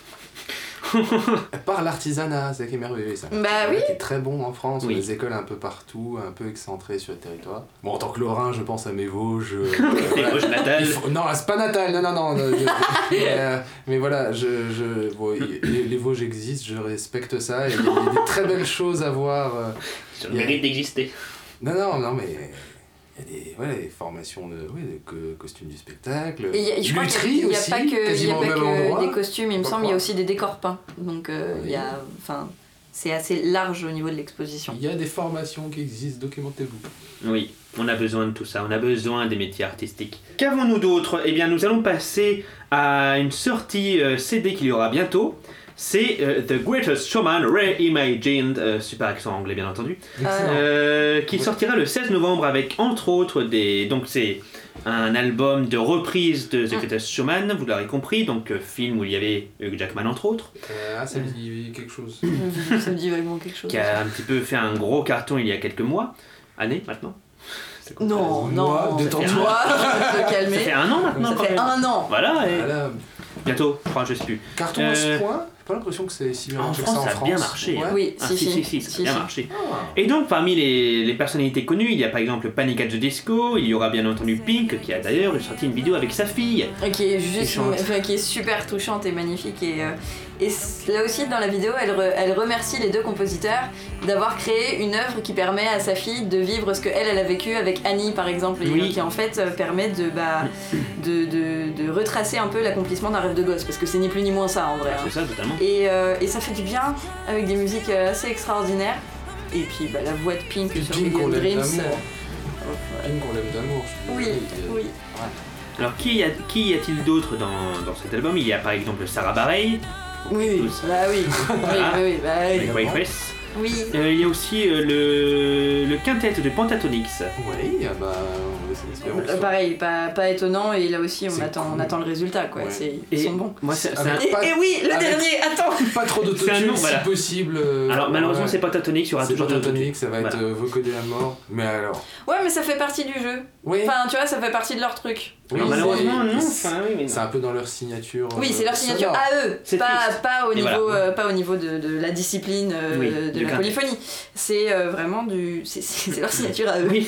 Par l'artisanat, c'est qui est merveilleux ça. Bah oui. Qui est très bon en France, Oui. des écoles un peu partout, un peu excentrées sur le territoire. Bon, en tant que Lorrain, je pense à mes Vosges. euh, Les voilà. Vosges natales. Il faut- Non, c'est pas natal, non, non, non. non, je- mais, euh, mais voilà, je, je, bon, y- les, les Vosges existent, je respecte ça, et il y a des très belles choses à voir. euh. Sur le mérite d'exister. Non, non, non, mais il y a des, ouais, des formations de, ouais, de co- costumes du spectacle. Et y a- je crois qu'il Lutherie n'y a, aussi, pas que, il y a quasiment pas au même que endroit. des costumes, il me Pas semble, il y a croire. aussi des décors peints. Donc euh, il y a, enfin, c'est assez large au niveau de l'exposition. Il y a des formations qui existent, documentez-vous. Oui, on a besoin de tout ça, on a besoin des métiers artistiques. Qu'avons-nous d'autre? Eh bien, nous allons passer à une sortie euh, C D qu'il y aura bientôt. C'est euh, The Greatest Showman Reimagined, euh, super accent anglais bien entendu, Excellent. euh, qui Ouais. sortira le seize novembre avec entre autres des... Donc c'est un album de reprise de The Greatest Showman, vous l'aurez compris, donc euh, film où il y avait Hugh Jackman entre autres, Euh, ah, ça me dit quelque chose. Ça me dit vaguement quelque chose. qui a un petit peu fait un gros carton il y a quelques mois, années maintenant. C'est quoi? Non, Moi, non, détends-toi. toi, je vais te calmer. Ça fait un an maintenant Ça quand fait même. un an. Voilà, et Voilà. bientôt, je crois, je sais plus. Carton à ce Euh, point, j'ai pas l'impression que c'est si bien En marché que France, ça en ça a France. bien marché. Ouais. hein. Oui, Ah, si, si, si, si, si, ça a si, bien si. marché. Ah. Et donc, parmi les, les personnalités connues, il y a par exemple Panic at the Disco, il y aura bien entendu Pink, qui a d'ailleurs sorti une vidéo avec sa fille. Et qui est juste, chante. enfin, qui est super touchante et magnifique. Et, euh, et c- là aussi, dans la vidéo, elle, re- elle remercie les deux compositeurs d'avoir créé une œuvre qui permet à sa fille de vivre ce qu'elle, elle a vécu avec Annie, par exemple, et Oui. qui en fait euh, permet de, bah, de, de, de retracer un peu l'accomplissement d'un rêve de gosse, parce que c'est ni plus ni moins ça en vrai. hein. C'est ça, totalement. Et, euh, et ça fait du bien avec des musiques euh, assez extraordinaires. Et puis bah, la voix de Pink Puis sur Pink, Million on l'aime Dreams. d'amour. euh, Pink, on l'aime d'amour. je suis Oui, désolé, il y a- oui. Alors, qui y, a, qui y a-t-il d'autre dans, dans cet album? Il y a par exemple Sarah Bareilles, Oui, Tous. bah oui, oui, Voilà. oui, oui, bah oui. avec Waitress. Oui. Euh, il y a aussi euh, le, le quintet de Pentatonix. Oui, ah bah, on essaie d'espérer que Euh, ça- Pareil, pas, pas étonnant, et là aussi on C'est attend, on cool. attend le résultat, quoi. Ouais. C'est, ils Et sont bons. moi, c'est, c'est Avec- un- Et, pas- et oui, le avec- dernier, attends. Pas trop C'est un d'autotune nom, si voilà. possible. euh, Alors, malheureusement, ouais. c'est Pentatonix, il y aura C'est toujours pas de l'autotune. tonique, ça va être Voilà. euh, vocodé à mort. Mais alors. Ouais, mais ça fait partie du jeu. Oui, Enfin, tu vois, ça fait partie de leur truc. oui, Alors, malheureusement, c'est- non. c'est- Enfin, oui, mais non. C'est un peu dans leur signature. Oui, euh, c'est leur signature sonore. à eux, C'est pas, triste. pas au Et niveau, voilà. euh, pas au niveau de, de la discipline euh, Oui, de du la quintet. polyphonie. C'est euh, vraiment du. C'est, c'est, c'est leur signature à eux. Oui.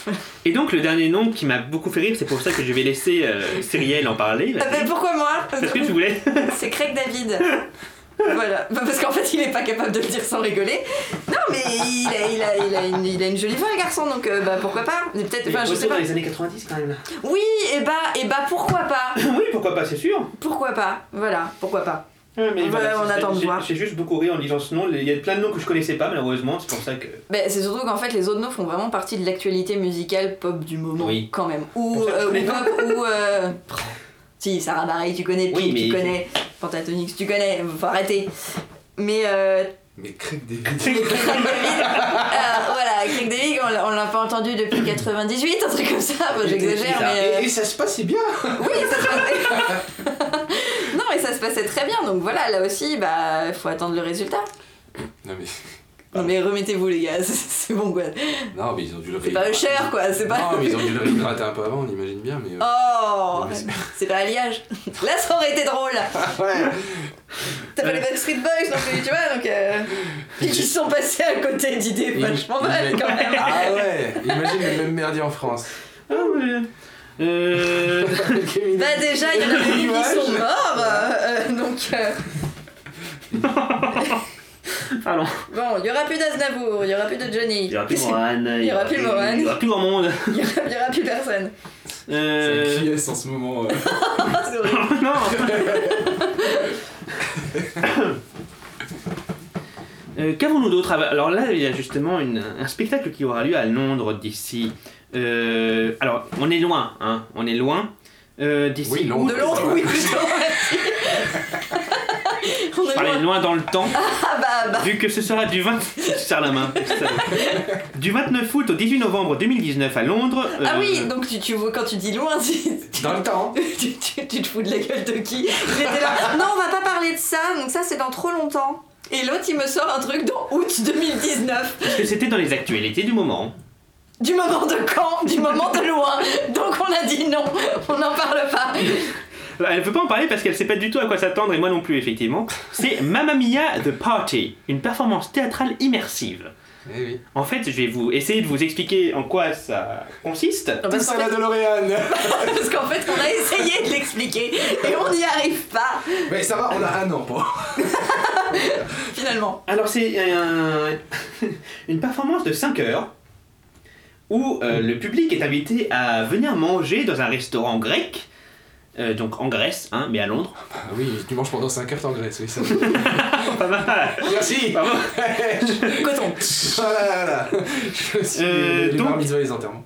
Et donc, le dernier nom qui m'a beaucoup fait rire, c'est pour ça que je vais laisser euh, Cyrielle en parler. Ah, mais pourquoi moi Parce que tu voulais. C'est Craig David. Voilà, Bah, parce qu'en fait il est pas capable de le dire sans rigoler. Non mais il a, il a, il a, une, il a une jolie voix le garçon, donc euh, bah pourquoi pas. Mais peut-être, enfin je sais Retour pas. dans les années quatre-vingt-dix quand même. Oui, et bah, et bah pourquoi pas. Oui, pourquoi pas, c'est sûr. Pourquoi pas. Voilà, pourquoi pas. Ouais, mais Ouais, voilà, on c'est- attend de j'ai- voir. J'ai juste beaucoup ri en lisant ce nom. Il y a plein de noms que je connaissais pas, malheureusement. C'est pour ça que. Bah, c'est surtout qu'en fait les autres noms font vraiment partie de l'actualité musicale pop du moment Oui. quand même. Ou, Pour ça que je euh, ou connais pas. pop ou. Euh... Si, Sarah Bareilles tu connais, Oui, Pink mais- tu connais, Pentatonix tu connais, faut arrêter. Mais euh, Mais Craig David. Craig David, euh, voilà, Craig David, on l'a- on l'a pas entendu depuis quatre-vingt-dix-huit, un truc comme ça, bon, j'exagère, C'est ça. mais. euh, Et, et ça se passe bien. Oui, ça se passait. Non, mais ça se passait très bien, donc voilà, là aussi, bah, faut attendre le résultat. Non mais Non mais remettez-vous les gars, c'est, c'est bon quoi. Non, mais ils ont dû le C'est pas cher quoi, c'est pas... Non, mais ils ont dû le réhydrater un peu avant, on imagine bien, mais... Euh... Oh mais c'est... c'est pas alliage. Là ça aurait été drôle. Ouais. T'as pas les Backstreet Boys non plus, tu vois, donc... Euh... Et qui sont passés à côté d'idées vachement mal quand même. Ah ouais, imagine le même merdier en France. Ah ouais. Euh... Bah déjà, il y en a des qui sont morts, euh, donc... Euh... Pardon. Bon, il y aura plus d'Aznavour, il y aura plus de Johnny. Il y aura plus Morane. Il y aura plus Morane. Il y aura plus grand monde. Il y aura, il y aura plus personne. Euh... C'est qui est en ce moment euh... C'est horrible. Non. euh, Qu'avons-nous d'autre? Alors là, il y a justement une, un spectacle qui aura lieu à Londres d'ici. Euh, alors, on est loin, hein. On est loin. Euh, d'ici. Oui, Londres. De Londres, oui, plutôt. On Je est parlais loin. loin dans le temps. Ah bah, bah. Vu que ce sera du vingt... Je serre la main. Du vingt-neuf août au dix-huit novembre deux mille dix-neuf à Londres. Euh... Ah oui, donc tu, tu vois, quand tu dis loin, tu, Dans le temps. tu, tu, tu te fous de la gueule de qui? J'étais là, non, on va pas parler de ça, donc ça c'est dans trop longtemps. Et l'autre il me sort un truc dans août deux mille dix-neuf. Parce que c'était dans les actualités du moment. Du moment de quand? Du moment de loin. Donc on a dit non, on n'en parle pas. Alors, elle ne peut pas en parler parce qu'elle sait pas du tout à quoi s'attendre, et moi non plus, effectivement. C'est Mamma Mia The Party, une performance théâtrale immersive. Eh oui. En fait, je vais vous essayer de vous expliquer en quoi ça consiste. Non, Tout parce, ça qu'en la fait, DeLorean. parce qu'en fait on a essayé de l'expliquer et on n'y arrive pas, Mais ça va, on a un an pour. finalement. Alors, c'est un- une performance de cinq heures où euh, le public est invité à venir manger dans un restaurant grec. Euh, donc en Grèce, hein, mais à Londres. Ah oui, tu manges pendant cinq heures en Grèce, oui, ça. Pas mal. Merci. Bravo. Coton. Voilà, voilà. Je suis Euh, les donc- bar mitzvahs et les enterrements.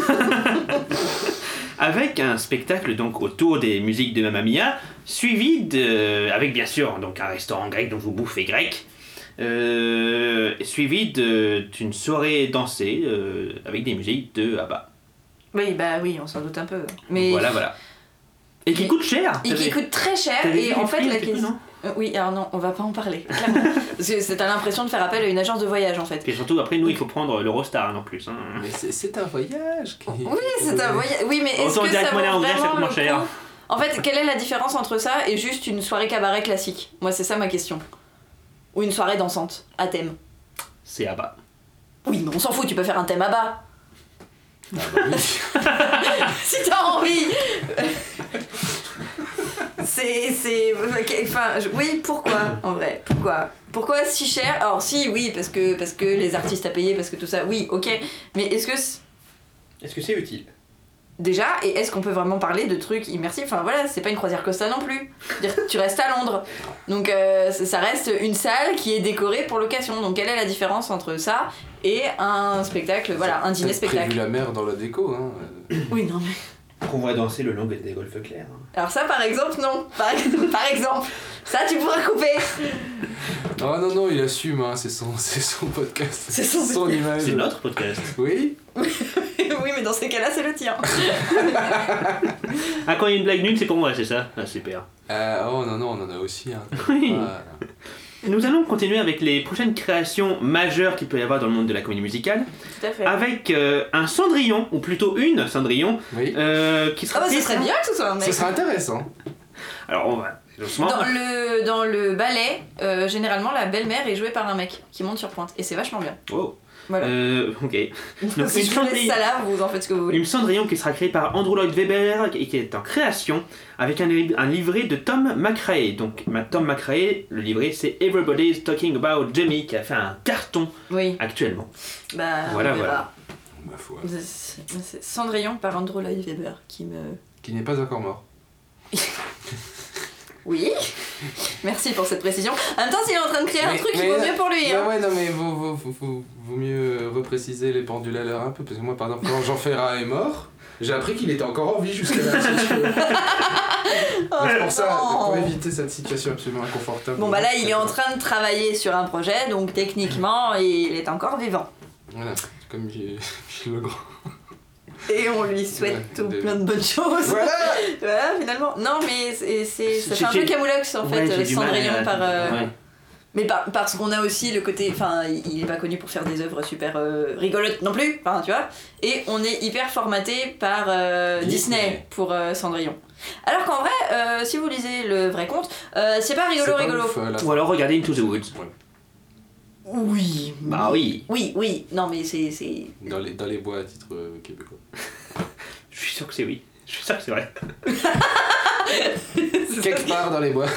Avec un spectacle donc autour des musiques de Mamma Mia, suivi de, avec bien sûr donc un restaurant grec dont vous bouffez grec, euh, suivi de, d'une soirée dansée euh, avec des musiques de ABBA. Oui, bah oui, on s'en doute un peu. Mais Voilà, voilà. Et qui Et- coûte cher. et qui T'avais- coûte très cher, t'avais et vu en les fait prix un la petit peu, question. non Euh, oui, alors non, on va pas en parler, clairement. Parce que c'est- t'as l'impression de faire appel à une agence de voyage en fait. Et surtout après nous il faut prendre l'Eurostar hein, en plus. Hein. Mais c'est, c'est un voyage. Qui... Oui, c'est un voyage. Oui, mais est-ce Autant que dire ça que monnaie vaut anglaise, ça vraiment coûte le moins cher. coup? En fait, quelle est la différence entre ça et juste une soirée cabaret classique? Moi, c'est ça ma question. Ou une soirée dansante, à thème. C'est ABBA. Oui, mais on s'en fout, tu peux faire un thème à bas. Ah bah oui. Si t'as envie. C'est, c'est, ok, enfin, je- oui, pourquoi, en vrai, pourquoi, pourquoi si cher? Alors si, oui, parce que, parce que les artistes à payer, parce que tout ça, oui, ok, mais est-ce que, c- Est-ce que c'est utile? déjà, et est-ce qu'on peut vraiment parler de trucs immersifs? Enfin voilà, c'est pas une croisière Costa non plus. Je veux dire, tu restes à Londres, donc euh, ça ça reste une salle qui est décorée pour l'occasion, donc quelle est la différence entre ça et un spectacle, voilà, un dîner T'as spectacle? prévu la mer dans la déco, hein. Oui, non mais... Qu'on voit danser le long des golfes clairs. hein. Alors ça par exemple, non, par, par exemple, ça tu pourras couper. Ah non, non, il assume, hein. c'est, son, c'est son podcast. C'est son image. C'est notre podcast. Oui. Oui, mais dans ces cas-là, c'est le tien. Ah, quand il y a une blague nulle, c'est pour moi, c'est ça? Ah, super. Euh, oh non, non, on en a aussi. Hein. Oui. Ah, Nous allons continuer avec les prochaines créations majeures qu'il peut y avoir dans le monde de la comédie musicale, Tout à fait. avec euh, un Cendrillon, ou plutôt une Cendrillon, oui. euh, qui sera... Ah bah ce serait bien que ce soit un mec. Ce serait intéressant. Alors, on va doucement... Dans le, dans le ballet, euh, généralement, la belle-mère est jouée par un mec qui monte sur pointe. Et c'est vachement bien. Oh. Voilà. Euh, ok. Donc, si une je vous laisse Cendrillon- ça là, vous en faites ce que vous voulez. Une Cendrillon qui sera créée par Andrew Lloyd Webber et qui est en création avec un, li- un livret de Tom McRae. Donc ma- Tom McRae, le livret c'est Everybody's Talking About Jamie qui a fait un carton Oui, actuellement. bah Voilà, on verra. Ma foi. C'est- c'est Cendrillon par Andrew Lloyd Webber qui me... Qui n'est pas encore mort. Oui, merci pour cette précision. En même temps, s'il est en train de créer un Mais- truc, il mais- vaut mieux pour lui. Bah Hein. ouais, non, mais vaut, vaut, vaut, vaut, vaut mieux repréciser les pendules à l'heure un peu. Parce que moi, par exemple, quand Jean Ferrat est mort, j'ai appris qu'il était encore en vie jusqu'à là. si tu veux. Oh, Donc, c'est pour ça, non. pour éviter cette situation absolument inconfortable. Bon bah là, il est en train de travailler sur un projet, donc techniquement, il est encore vivant. Voilà, comme Gilles Gilles Legrand. Et on lui souhaite Ouais, tout de- plein de bonnes choses. Voilà. Voilà, finalement. Non, mais c'est, c'est, ça J'ai- fait un peu j'ai- Camoulox en fait, Ouais, j'ai euh, du mal Cendrillon à- par. euh, ouais. Mais par, parce qu'on a aussi le côté, enfin, il est pas connu pour faire des œuvres super euh, rigolotes non plus, enfin, tu vois. Et on est hyper formaté par euh, Disney. Disney pour euh, Cendrillon. Alors qu'en vrai, euh, si vous lisez le vrai conte, euh, c'est pas rigolo, C'est pas rigolo. ouf, euh, la Ou alors regardez Into the Woods. Ouais. Oui. Bah oui. Oui, oui. Non, mais c'est, c'est... Dans les, dans les bois à titre euh, québécois. Je suis sûr que c'est oui. Je suis sûr que c'est vrai. Quelque part dans les bois.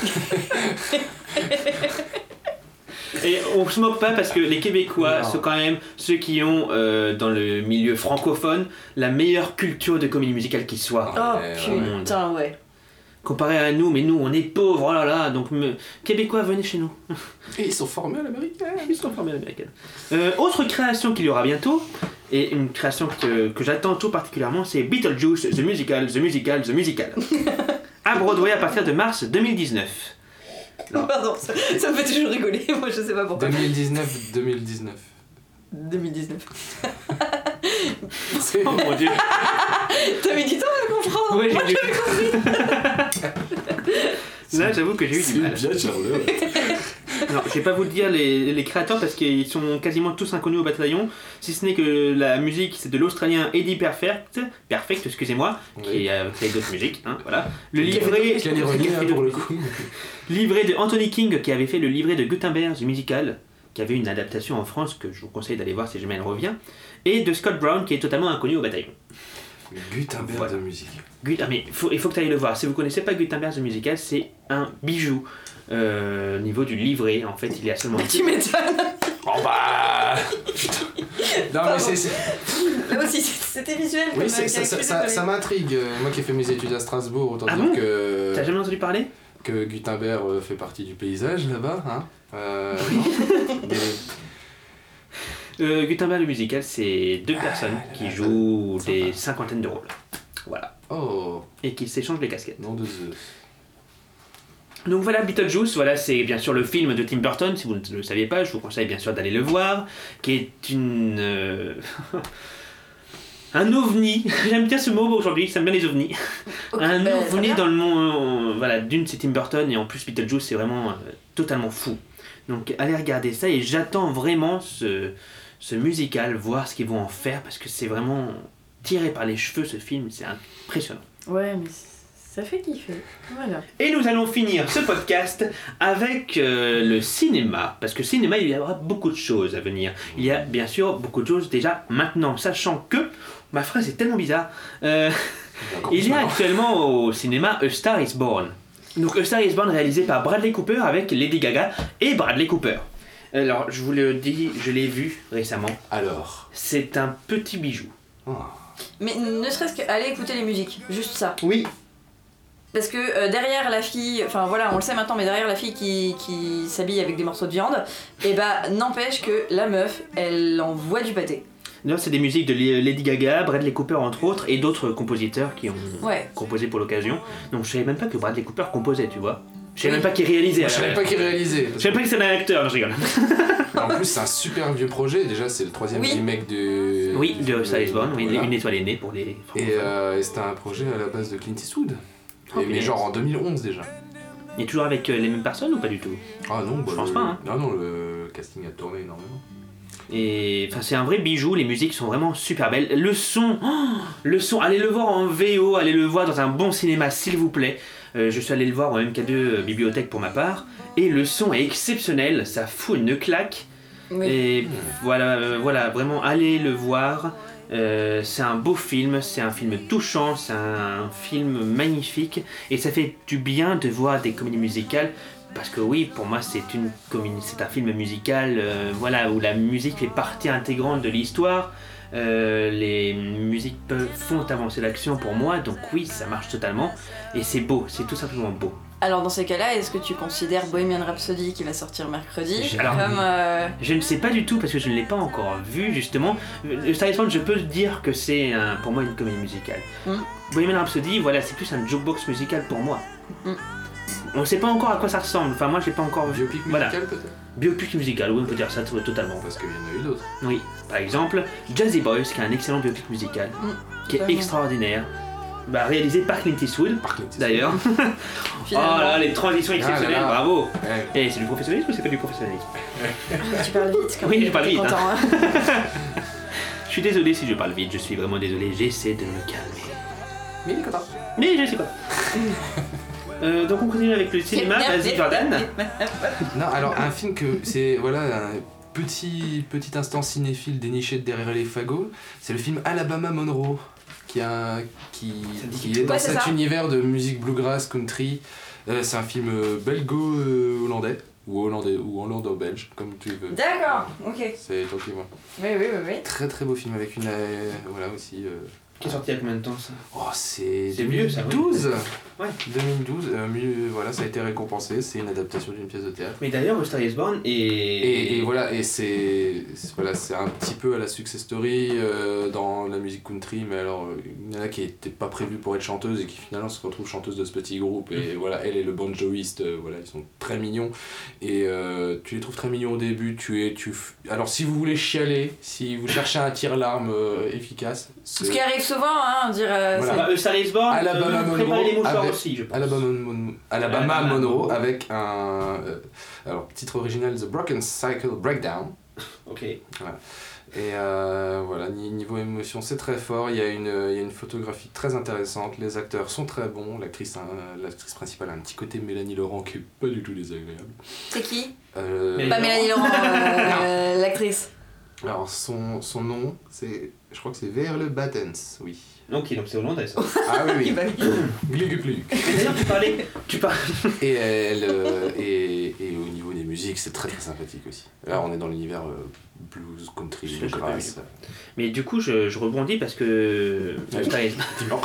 Et on se moque pas parce que les Québécois Non. sont quand même ceux qui ont, euh, dans le milieu francophone, la meilleure culture de comédie musicale qui soit. Oh Ouais, putain, ouais. Comparé à nous, mais nous on est pauvres, oh là là, donc me... Québécois, venez chez nous. Et ils sont formés à l'américaine. Ils sont formés à l'américaine. Euh, autre création qu'il y aura bientôt, et une création que, que j'attends tout particulièrement, c'est Beetlejuice, The Musical, The Musical, The Musical. À Broadway à partir de mars deux mille dix-neuf. Non. Pardon, ça, ça me fait toujours rigoler, moi je sais pas pourquoi. deux mille dix-neuf deux mille dix-neuf. deux mille dix-neuf. C'est- Oh mon dieu. T'as mis du temps à le comprendre. Ouais, Moi, j'ai je l'ai compris. Là, j'avoue que j'ai eu du mal. bien Charlotte. Non, je vais pas vous le dire les, les créateurs parce qu'ils sont quasiment tous inconnus au bataillon, si ce n'est que la musique c'est de l'Australien Eddie Perfect, Perfect, excusez-moi, qui a créé d'autres musiques, hein, voilà. Le livret, Quelle ironie, hein, pour le coup. livret de Anthony King qui avait fait le livret de Gutenberg du musical, qui avait une adaptation en France que je vous conseille d'aller voir si jamais elle revient, et de Scott Brown qui est totalement inconnu au bataillon. Gutenberg Voilà. de musique. Gut- ah mais faut- il faut que tu ailles le voir. Si vous connaissez pas Gutenberg the Musical, c'est un bijou. Euh, au niveau du livret, en fait, il y a seulement. Tu m'étonnes. Oh bah Non mais c'est... c'est- Là aussi, c'était visuel. Oui, comme, c'est- euh, ça, ça, calcul, ça, désolé. ça m'intrigue. Euh, Moi qui ai fait mes études à Strasbourg, autant Ah dire bon que, T'as jamais entendu parler? que Gutenberg euh, fait partie du paysage là-bas. Hein euh, non. Mais- euh, Gutenberg the Musical, c'est deux personnes qui jouent sympa. des cinquantaines de rôles. Voilà. Oh, Et qui s'échangent les casquettes. nom de Zeus. Donc voilà, Beetlejuice, voilà, c'est bien sûr le film de Tim Burton, si vous ne le saviez pas, je vous conseille bien sûr d'aller le voir, qui est une... euh, un ovni, j'aime bien ce mot aujourd'hui, ça me bien les ovnis. Ok, un bah, très ovni bien. dans le monde, euh, voilà, d'une c'est Tim Burton et en plus Beetlejuice c'est vraiment euh, totalement fou. Donc allez regarder ça et j'attends vraiment ce, ce musical, voir ce qu'ils vont en faire parce que c'est vraiment tiré par les cheveux ce film, c'est impressionnant. Ouais, mais ça fait kiffer. Voilà. Et nous allons finir ce podcast avec euh, le cinéma, parce que cinéma, il y aura beaucoup de choses à venir. Il y a bien sûr beaucoup de choses déjà maintenant, sachant que, ma phrase est tellement bizarre, euh, Encore il plus y a maintenant. actuellement au cinéma A Star is Born. Donc A Star is Born réalisé par Bradley Cooper avec Lady Gaga et Bradley Cooper. Alors, je vous le dis, je l'ai vu récemment, Alors. c'est un petit bijou. Oh. Mais ne serait-ce qu'aller écouter les musiques, juste ça. Oui. Parce que euh, derrière la fille, enfin voilà, on le sait maintenant, mais derrière la fille qui, qui s'habille avec des morceaux de viande, et bah n'empêche que la meuf, elle envoie du pâté. Non, c'est des musiques de Lady Gaga, Bradley Cooper entre autres, et d'autres compositeurs qui ont Ouais. composé pour l'occasion. Donc je savais même pas que Bradley Cooper composait, tu vois. Je savais Oui. même pas qu'il réalisait. Je savais pas qui réalisait. Je savais pas que c'était un acteur, non, je rigole. En plus, c'est un super vieux projet. Déjà, c'est le troisième Oui. remake de. Oui, de Star is Born, oui, Voilà. une étoile est née pour les Et, francophones. euh, et c'était un projet à la base de Clint Eastwood. Oh, Et- mais punaise. genre en deux mille onze déjà. Il est toujours avec euh, les mêmes personnes ou pas du tout? Ah non, bah, Je pense le- pas, hein. Non, non, le casting a tourné énormément. Et enfin, c'est un vrai bijou, les musiques sont vraiment super belles. Le son, oh, le son, allez le voir en V O, allez le voir dans un bon cinéma s'il vous plaît. Euh, je suis allé le voir en M K deux euh, bibliothèque pour ma part. Et le son est exceptionnel, ça fout une claque. Oui. Et voilà, euh, voilà, vraiment allez le voir. Euh, c'est un beau film, c'est un film touchant, c'est un film magnifique et ça fait du bien de voir des comédies musicales parce que oui, pour moi c'est une comédie, c'est un film musical, euh, voilà, où la musique fait partie intégrante de l'histoire. Euh, les musiques peuvent, font avancer l'action pour moi, donc oui, ça marche totalement et c'est beau, c'est tout simplement beau. Alors dans ces cas-là, est-ce que tu considères Bohemian Rhapsody qui va sortir mercredi Alors- comme... euh, Je ne sais pas du tout parce que je ne l'ai pas encore vu justement. Euh, Star is Born, je peux dire que c'est un- pour moi une comédie musicale. Mm. Bohemian Rhapsody, voilà, c'est plus un jukebox musical pour moi. Mm. On ne sait pas encore à quoi ça ressemble. Enfin, moi, je l'ai pas encore vu. Biopic Voilà. musical peut-être. Biopic musical, oui, on peut dire ça to- totalement. Parce qu'il y en a eu d'autres. Oui, par exemple, Jazzy Boys, qui est un excellent biopic musical, Mm, qui est totalement. extraordinaire. bah, réalisé par Clint Eastwood, Par Clint Eastwood. d'ailleurs. Oh Finalement. là, les transitions exceptionnelles, Ah là là. bravo. Ouais. Et c'est du professionnalisme ou c'est pas du professionnalisme? Tu parles vite quand Oui, même, je parle t'es vite, content, hein. Je suis désolé si je parle vite, je suis vraiment désolé, j'essaie de me calmer. Mais il est content. Mais je sais pas. Euh, donc on continue avec le cinéma, vas-y Jordan. Non, alors un film que c'est voilà un petit petit instant cinéphile déniché de derrière les fagots, c'est le film Alabama Monroe qui a qui, qui est dans Ouais, c'est cet ça. univers de musique bluegrass country. Euh, c'est un film euh, belgo-hollandais ou hollandais ou hollando-belge comme tu veux. D'accord, ok. C'est toi qui vois. Oui, oui, oui, oui. Très très beau film avec une euh, voilà aussi. Euh, Qui est sorti il y a combien de temps ça? oh c'est C'est vieux, ça, oui. deux mille douze. Ouais. deux mille douze. Euh, mieux, voilà ça a été récompensé. C'est une adaptation d'une pièce de théâtre. Mais d'ailleurs, A Star is Born est... Et, et voilà, et c'est c'est- voilà, c'est un petit peu à la success story euh, dans la musique country, mais alors euh, il y en a qui n'étaient pas prévus pour être chanteuse et qui finalement se retrouvent chanteuses de ce petit groupe. Et voilà, elle et le banjoiste, euh, voilà, ils sont très mignons. Et euh, tu les trouves très mignons au début. Tu es, tu f- alors si vous voulez chialer, si vous cherchez un tire-larme euh, efficace, Ce qui arrive souvent, hein, on dirait. euh, Voilà. c'est- Bah, A Star is Born, Alabama euh, Monroe préparez les mouchoirs avec- aussi, je pense. Alabama, Mon- Alabama Alabama Monroe Monroe. avec un euh, alors titre original The Broken Cycle Breakdown. Ok. Et euh, voilà, ni- niveau émotion, c'est très fort. Il y, a une, il y a une photographie très intéressante. Les acteurs sont très bons. L'actrice, hein, l'actrice principale a un petit côté Mélanie Laurent qui est pas du tout désagréable. C'est qui Euh, Mais- Pas Mélanie Laurent, euh, l'actrice. alors, son, son nom, c'est, je crois que c'est Verle Battens, oui. Ok, donc c'est hollandais ça. Ah oui, oui. Bah oui. Glug, glug. Et d'ailleurs, tu parlais... Tu parlais... Et, elle, euh, et, et au niveau des musiques, c'est très très sympathique aussi. Là, on est dans l'univers euh, blues, country, Je l'ai jamais bluegrass. Mais du coup, je, je rebondis parce que... A Star is Dis-moi.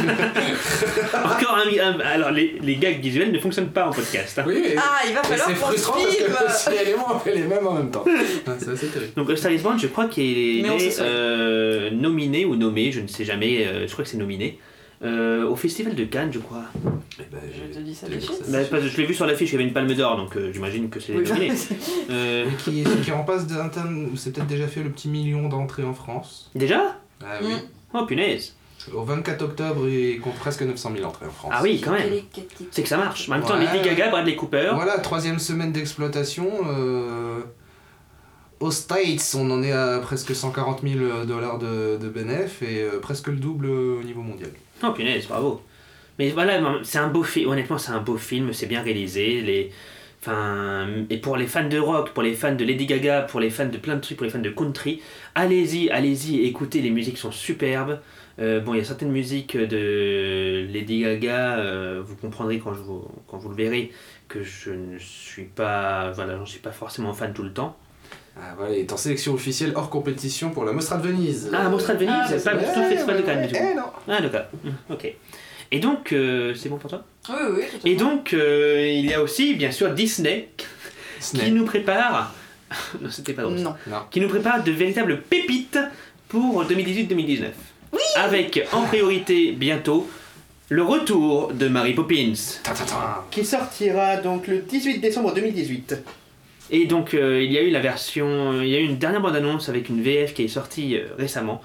Encore un, un- alors les, les gags visuels ne fonctionnent pas en podcast. Hein. Oui, mais- Ah, il va mais falloir c'est qu'on frustrant parce filme. que aussi les éléments appellent les mêmes en même temps. Ah, c'est assez terrible. Donc A Star is Born, je crois qu'il Mais on se est souhaite. euh, nominé ou nommé, je ne sais jamais, euh, je crois que c'est nominé, euh, au Festival de Cannes, je crois. Eh ben, Je j'ai- te dis ça j'ai de vu suite. Bah, parce que je l'ai vu sur l'affiche, il y avait une palme d'or, donc euh, j'imagine que c'est Oui, nominé. Euh, Mais qui, qui en passe d'un terme, c'est peut-être déjà fait le petit million d'entrées en France. déjà Ah oui. Mm. Oh punaise. Au vingt-quatre octobre, il compte presque neuf cent mille entrées en France. Ah oui, quand même. C'est que ça marche. En même temps, Ouais. Lady Gaga, Bradley Cooper. Voilà, troisième semaine d'exploitation. euh, Aux States, on en est à presque cent quarante mille dollars de, de bénéf et euh, presque le double au niveau mondial. Oh punaise, bravo. Mais voilà, c'est un beau film, honnêtement c'est un beau film, c'est bien réalisé. Les... Enfin, et pour les fans de rock, pour les fans de Lady Gaga, pour les fans de plein de trucs, pour les fans de country, allez-y, allez-y, écoutez, les musiques sont superbes. Euh, bon, il y a certaines musiques de Lady Gaga, euh, vous comprendrez quand, je vous, quand vous le verrez, que je ne suis pas, voilà, j'en suis pas forcément fan tout le temps. Ah, voilà, il est en sélection officielle hors compétition pour la Mostra de Venise. Ah, Mostra de Venise, Ah, c'est pas Ouais, tout le festival de Cannes ouais, du tout. Eh non. Ah, d'accord, Hum, ok. Et donc, euh, c'est bon pour toi? Oui, oui, oui. Et donc, euh, il y a aussi, bien sûr, Disney qui Snap. nous prépare. Non, c'était pas drôle. ça. Non. Non. Qui nous prépare de véritables pépites pour deux mille dix-huit deux mille dix-neuf. Oui. Avec en priorité bientôt le retour de Mary Poppins. Ta, ta, ta. Qui sortira donc le dix-huit décembre deux mille dix-huit. Et donc euh, il y a eu la version, il y a eu une dernière bande-annonce avec une V F qui est sortie euh, récemment.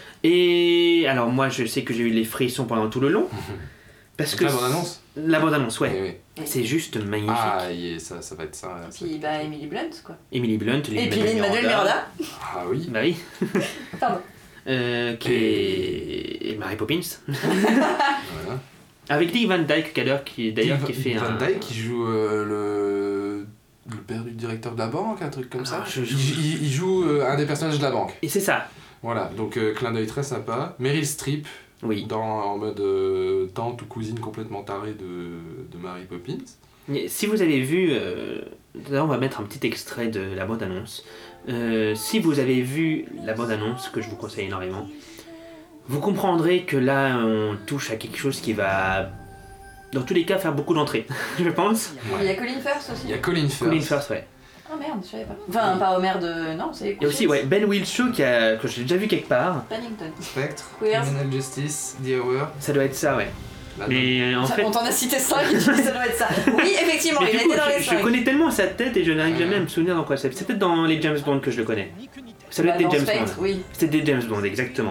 Et alors moi je sais que j'ai eu les frissons pendant tout le long. Parce Donc que la bande-annonce La bande-annonce, ouais. Oui, oui. C'est juste magnifique. Ah, y est, ça, ça va être ça. Et ça. puis, bah, Emily Blunt, quoi. Emily Blunt, Et puis Lin-Manuel Miranda. Ah oui. Bah oui. Pardon. Euh, qui est et Mary Poppins. Voilà. Avec Dick Van Dyke, d'ailleurs, qui, d'ailleurs, qui fait Van un... Dyke qui joue euh, le... le père du directeur de la banque, un truc comme ça. Ah, je- il, il- il joue euh, un des personnages de la banque. Et c'est ça. Voilà, donc euh, clin d'œil très sympa. Meryl Streep, Oui. dans, en mode euh, tante ou cousine complètement tarée de, de Mary Poppins. Et si vous avez vu... Euh... D'ailleurs, on va mettre un petit extrait de la bande-annonce. Euh, si vous avez vu la bande-annonce, que je vous conseille énormément, vous comprendrez que là, on touche à quelque chose qui va, dans tous les cas, faire beaucoup d'entrées, je pense. Il y a Colin Firth aussi. Il y a Colin Firth. Colin Firth, ouais. Oh merde, je savais pas. Enfin, pas Homer de. Non, c'est. Il y a aussi ouais, Ben Whishaw, qui a... que j'ai déjà vu quelque part. Paddington. Spectre, Queer. Criminal Justice, The Hour. Ça doit être ça, ouais. Là, Mais euh, en Ça, fait... On t'en a cité cinq et tu dis ça doit être ça. Oui, effectivement, Mais il du a coup, été dans les je, je cinq. connais tellement sa tête et je n'arrive Ouais. jamais à me souvenir dans quoi c'est. C'est peut-être dans les James Bond que je le connais. Ça doit Bah, être dans des James Spectre, Bond. oui. C'était des James Bond, exactement.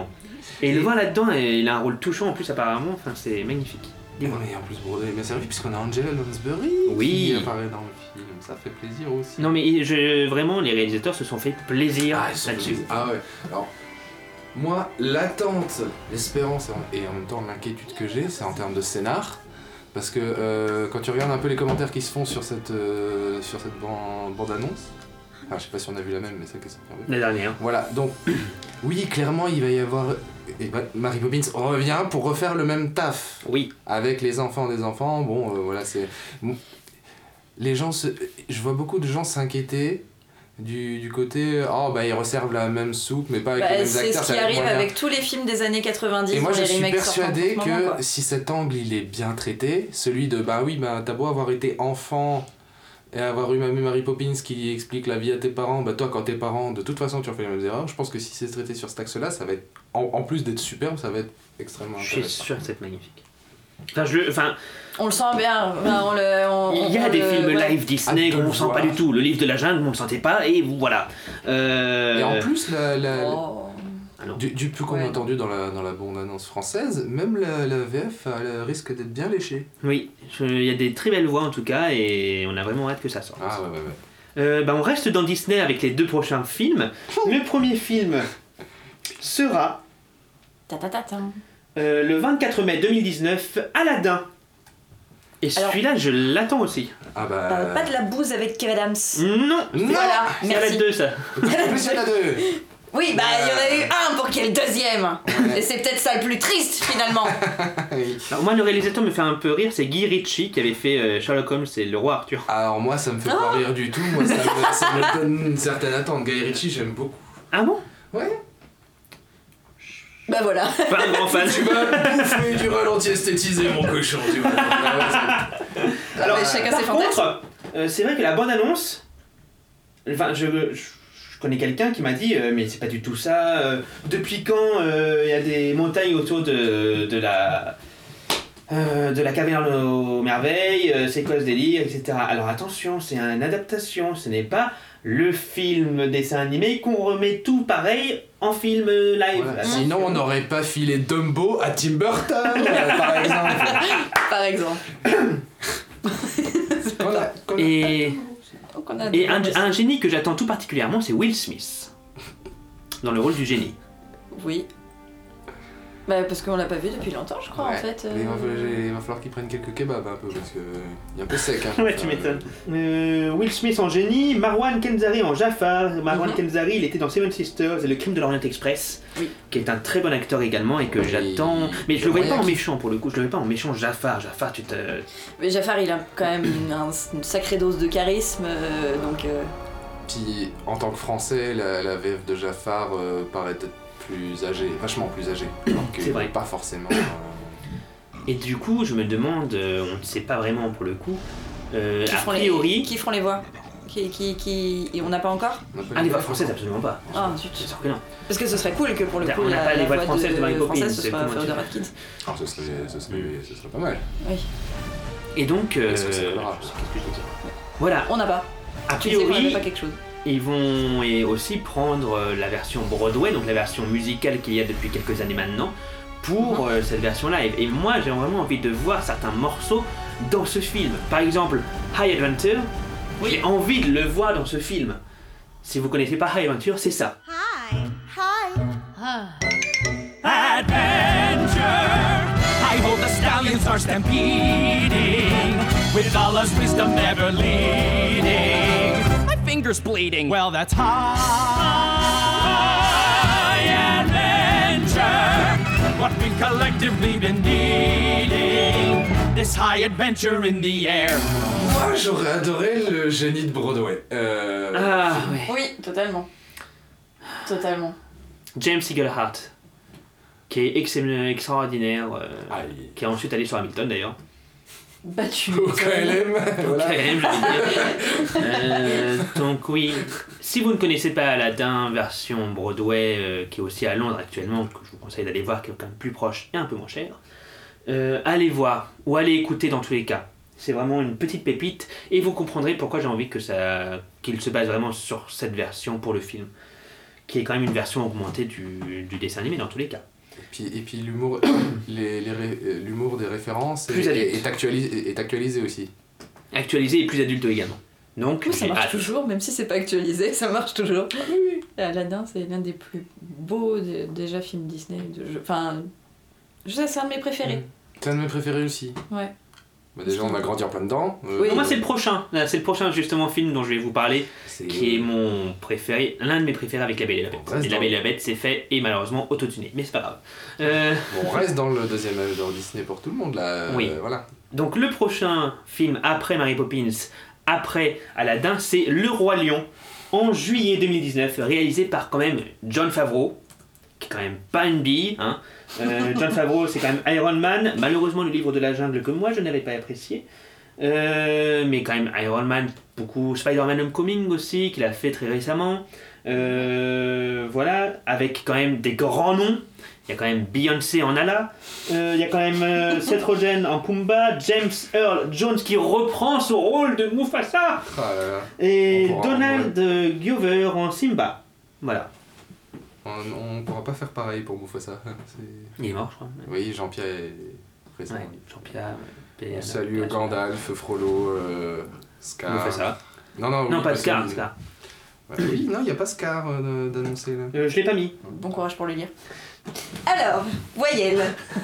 Et le voir là-dedans, il a un rôle touchant en plus apparemment, enfin c'est magnifique. Dis-moi. Et en plus Broadway est bien servi puisqu'on a Angela Lansbury Oui. qui apparaît dans le film, ça fait plaisir aussi. Non mais je, vraiment, les réalisateurs se sont fait plaisir Ah, ils sont là-dessus. plaisir. Ah ouais, alors moi, l'attente, l'espérance et en même temps l'inquiétude que j'ai, c'est en termes de scénar. Parce que euh, quand tu regardes un peu les commentaires qui se font sur cette, euh, sur cette ban- bande-annonce, enfin je sais pas si on a vu la même, mais celle qui s'est fermée. La dernière. Voilà, donc oui, clairement il va y avoir... Et bah, Mary Poppins revient pour refaire le même taf. Oui. Avec les enfants des enfants, bon euh, voilà, c'est... Bon, les gens se... Je vois beaucoup de gens s'inquiéter du, du côté oh bah ils resservent la même soupe mais pas avec Bah, les mêmes c'est acteurs. ce qui ça va être arrive moins bien. avec tous les films des années quatre-vingt-dix. Et moi dans je les suis remakes sortant en persuadé ce que moment, quoi. si cet angle il est bien traité, celui de bah oui bah t'as beau avoir été enfant et avoir eu même Mary Poppins qui explique la vie à tes parents, bah toi quand t'es parent de toute façon tu refais les mêmes erreurs, je pense que si c'est traité sur cet axe là ça va être en, en plus d'être superbe ça va être extrêmement Je suis intéressant. sûr que c'est magnifique. Enfin, je, enfin, On le sent bien. Enfin, on le, on, il y a on des le- films ouais. live Disney Hâte de qu'on le ne sent voir. pas du tout. Le livre de la jungle, on ne le sentait pas et voilà. Euh... Et en plus la, la, Oh. Ah non. Du, du peu qu'on Ouais. a entendu dans la, dans la bande-annonce française, même la, la V F elle risque d'être bien léchée. Oui, je- il y a des très belles voix en tout cas et on a vraiment hâte que ça sorte. Ah ouais, ouais, ouais. Euh, bah, on reste dans Disney avec les deux prochains films. Le premier film sera Ta ta ta ta. euh, le vingt-quatre mai deux mille dix-neuf, Aladdin. Et Alors- celui-là, je l'attends aussi. Ah bah. Parle pas de la bouse avec Kev Adams. Non, Non. Voilà, c'est merci. Aladdin deux ça. Plus il y en a deux. Oui, bah il y en a eu un pour qu'il y ait le deuxième. Et c'est peut-être ça le plus triste finalement. Alors, moi, le réalisateur me fait un peu rire, c'est Guy Ritchie qui avait fait euh, Sherlock Holmes et le roi Arthur. Alors moi ça me fait pas rire du tout, moi ça me, ça me donne une certaine attente. Guy Ritchie j'aime beaucoup. Ah bon? Ouais. Bah voilà. Pas un grand fan. Tu vas bouffer du ralenti esthétisé mon cochon, tu vois. Alors, Mais chacun par ses fantasmes. contre, euh, c'est vrai que la bande-annonce, enfin, je, je, je connais quelqu'un qui m'a dit, euh, mais c'est pas du tout ça. euh, depuis quand il y a des montagnes autour de, de la euh, de la caverne aux merveilles, euh, c'est quoi ce délire, et cetera. Alors attention, c'est une adaptation, ce n'est pas le film dessin animé qu'on remet tout pareil en film euh, live. Voilà. Attention. Sinon on n'aurait pas filé Dumbo à Tim Burton, euh, par exemple. Par exemple. Qu'on a- qu'on a- Et, Donc on a et un, un génie que j'attends tout particulièrement, c'est Will Smith. Dans le rôle du génie. Oui. Bah parce qu'on l'a pas vu depuis longtemps je crois Ouais. en fait. Mais il va euh, falloir, il va falloir qu'il prenne quelques kebabs un peu parce que il est un peu sec. Hein, Ouais, tu Euh, m'étonnes. Euh, Will Smith en génie, Marwan Kenzari en Jafar. Marwan Mhm. Kenzari, il était dans Seven Sisters et Le Crime de l'Orient Express, Oui. qui est un très bon acteur également et que Oui. j'attends. Mais je Le le voyais pas en moyen méchant pour le coup, je le voyais pas en méchant Jafar. Jafar, tu te. Mais Jafar il a quand même une, un- une sacrée dose de charisme euh, donc. euh, Puis en tant que français, la, la V F de Jafar euh, paraît être plus âgée, vachement plus âgée. Alors que C'est vrai. pas forcément. euh, Et du coup, je me demande, euh, on ne sait pas vraiment pour le coup. Euh, Qui a feront les priori. qui feront les voix qui, qui, qui... Et on n'a pas encore on a pas Ah, les les voix V F françaises, encore. absolument pas. Ah zut. C'est sûr que non. Parce que ce serait cool que pour le On coup n'a la, pas les la voix voix françaises de Mary Poppins, française ce c'est soit comment Fleur de tu- Ratkins. Alors ce serait, ce serait, ce serait pas mal. Oui. Et donc. Euh, Est-ce que c'est colorable? je sais qu'est-ce que je veux dire. Voilà, On n'a pas. a Tu sais qu'on n'avait priori. pas quelque chose. Ils vont et aussi prendre euh, la version Broadway, donc la version musicale qu'il y a depuis quelques années maintenant, pour euh, cette version live. Et moi, j'ai vraiment envie de voir certains morceaux dans ce film. Par exemple, High Adventure, Oui. j'ai envie de le voir dans ce film. Si vous connaissez pas High Adventure, c'est ça. Hi. Hi. Adventure. I hold the stallions are stampeding, with Allah's wisdom never leading. My finger's bleeding. Well, that's high adventure. What we've collectively been needing. This high adventure in the air. Moi j'aurais adoré le génie de Broadway. Euh... Ah ouais. Oui, totalement. Totalement. James Iglehart, qui est ex- extraordinaire, euh, Aïe. qui est ensuite allé sur Hamilton d'ailleurs. Battu. Au K L M, voilà. Quand même, j'allais dire. Euh, donc oui, si vous ne connaissez pas Aladdin version Broadway, euh, qui est aussi à Londres actuellement, que je vous conseille d'aller voir, qui est quand même plus proche et un peu moins cher, euh, allez voir ou allez écouter dans tous les cas. C'est vraiment une petite pépite et vous comprendrez pourquoi j'ai envie que ça, qu'il se base vraiment sur cette version pour le film, qui est quand même une version augmentée du, du dessin animé dans tous les cas. Et puis, et puis l'humour, les, les ré- l'humour des références Plus est, adulte. est, actualisé, est actualisé aussi. Actualisé et plus adulte également. Donc, Oui, ça j'ai marche hâte. toujours, même si c'est pas actualisé, ça marche toujours. Aladdin, c'est l'un des plus beaux de- déjà films Disney. De jeux. Enfin, je sais, c'est un de mes préférés. C'est un de mes préférés aussi. Ouais. Bah déjà, on a grandi en plein dedans. Euh, Oui. Non, moi, c'est le prochain. Là, c'est le prochain, justement, film dont je vais vous parler, c'est- qui est mon préféré, l'un de mes préférés avec La Belle et la Bête. On reste Et La dans- Belle et la Bête, c'est fait et malheureusement autotuné, mais c'est pas grave. Euh, Bon, on reste dans le deuxième âge d'or Disney pour tout le monde, là. euh, Oui. Voilà. donc, le prochain film après Mary Poppins, après Aladdin, c'est Le Roi Lion, en juillet deux mille dix-neuf, réalisé par quand même Jon Favreau, qui est quand même pas une bille, hein. Euh, Jon Favreau, c'est quand même Iron Man. Malheureusement, le livre de la jungle que moi, je n'avais pas apprécié. Euh, mais quand même, Iron Man, beaucoup. Spider-Man Homecoming aussi, qu'il a fait très récemment. Euh, voilà, avec quand même des grands noms. Il y a quand même Beyoncé en Nala. Euh, il y a quand même euh, Seth Rogen en Pumba. James Earl Jones qui reprend son rôle de Mufasa. Ah là là. Et On pourra- Donald Glover en Simba. Voilà. On, on pourra pas faire pareil pour Mufasa. C'est... Il est mort, je crois. Oui, Jean-Pierre est présent. Ouais, Jean-Pierre. On salue Gandalf, Frollo, euh, Scar. Mufasa. Non, non, Non, oui, pas parce Scar, que- Scar. Ouais, oui, non, il n'y a pas Scar euh, d'annoncer là. Euh, je l'ai pas mis. Bon courage pour le lire. Alors, voyelle.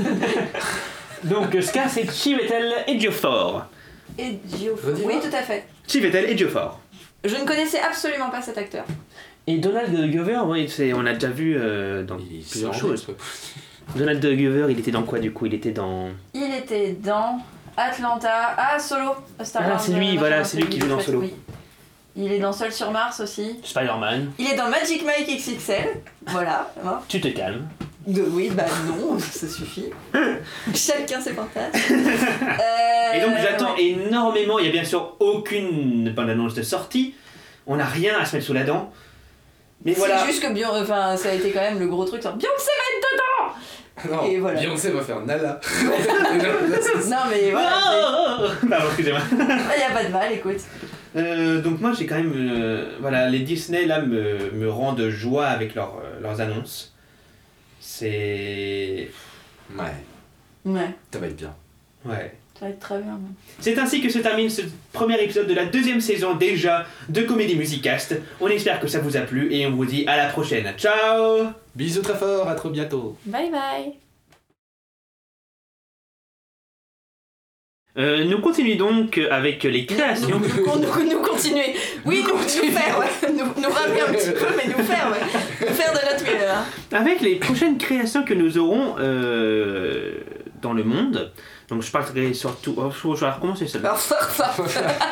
Donc Scar, c'est Chiwetel Ejiofor. Et Gio. Vas-y, Oui, va. tout à fait. Chiwetel Ejiofor. Je ne connaissais absolument pas cet acteur. Et Donald Glover, oui, c'est, on l'a déjà vu euh, dans Il est plusieurs sans choses. doute, Donald Glover, il était dans quoi du coup? Il était dans... Il était dans Atlanta. Ah, Solo. A Star Ah, Wars, c'est lui, euh, voilà, machin, c'est lui qui joue dans chouette, Solo. oui. Il est dans Seul sur Mars aussi. Spider-Man. Il est dans Magic Mike X X L. Voilà. hein. Tu te calmes. De, oui, bah non, ça suffit. Chacun ses fantasmes. Euh, Et donc j'attends ouais. énormément, il n'y a bien sûr aucune bande-annonce de sortie. On n'a rien à se mettre sous la dent. Mais C'est voilà. juste que Beyon- enfin, ça a été quand même le gros truc. Genre, Beyoncé va être dedans. Non, Et voilà. Beyoncé va faire Nala. Non mais voilà. Oh Pardon, excusez-moi. Il n'y a pas de mal, écoute. Euh, donc moi j'ai quand même... euh, voilà, les Disney là me, me rendent joie avec leurs, euh, leurs annonces. C'est... Ouais, Ouais, ça va être bien. Ouais. ça va être très bien. C'est ainsi que se termine ce premier épisode de la deuxième saison déjà de Comédie Musicast. On espère que ça vous a plu et on vous dit à la prochaine. Ciao. Bisous très fort, à très bientôt. Bye bye. Euh, nous continuons donc avec les créations. Nous, nous, nous, nous continuer. Oui, nous, nous faire, ouais. Nous, nous rappeler un petit peu, mais nous faire, ouais. Nous faire de notre mieux, hein. Avec les prochaines créations que nous aurons euh, dans le monde. Donc je parlerai surtout... Oh, je vais recommencer ça. Alors, fort, fort.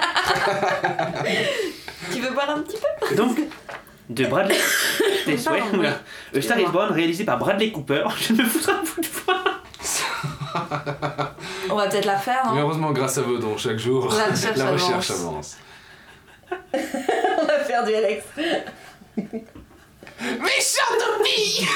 Tu veux boire un petit peu? Donc, de Bradley... Tes souhaits, Pardon, oula. oui. A Star is Born, réalisé par Bradley Cooper. Je me foutrai un bout de voix. On va peut-être la refaire, Mais hein. heureusement, grâce à vos dons, chaque jour, La recherche la recherche avance. avance. On va faire du Alex. Méchant de vie.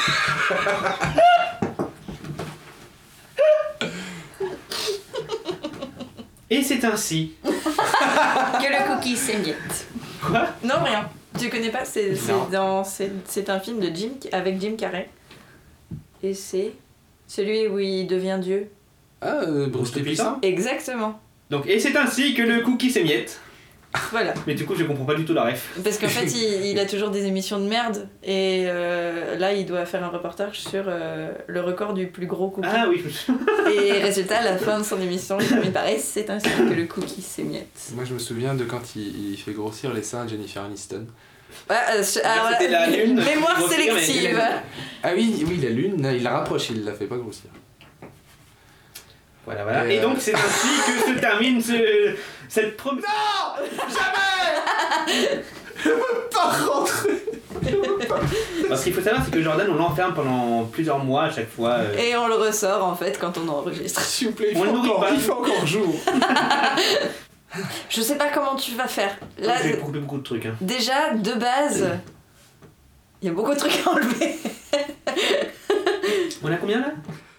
Et c'est ainsi... Que le cookie s'émiette. Quoi? Non, rien. Tu connais pas? C'est c'est Non. dans c'est c'est un film de Jim avec Jim Carrey. Et c'est celui où il devient Dieu. Ah, euh, Bruce le Puissant. Exactement. Donc, et c'est ainsi que le cookie s'émiette. Voilà. Mais du coup, je comprends pas du tout la ref. Parce qu'en fait, il, il a toujours des émissions de merde. Et euh, là, il doit faire un reportage sur euh, le record du plus gros cookie. Ah oui, je me suis... Et résultat, à la fin de son émission, il termine par « Et c'est ainsi que le cookie s'émiette Moi, je me souviens de quand il, il fait grossir les seins à Jennifer Aniston. ». Ouais, euh, je- ah, C'était voilà. la lune. Mémoire Grossir, mais- sélective. Ah oui, oui, la lune, il la rapproche, il la fait pas grossir. Voilà, voilà. Et Et euh, donc, c'est ainsi que se termine ce, cette première... Pas rentrer. Alors, ce qu'il faut savoir, c'est que Jordan, on l'enferme pendant plusieurs mois à chaque fois. euh. Et on le ressort en fait quand on enregistre. S'il vous plaît, il On fait, le nourrit encore, pas. il fait encore jour. Je sais pas comment tu vas faire. Là, Je vais couper beaucoup de trucs. Hein. déjà, de base, il y a beaucoup de trucs à enlever. On a combien là?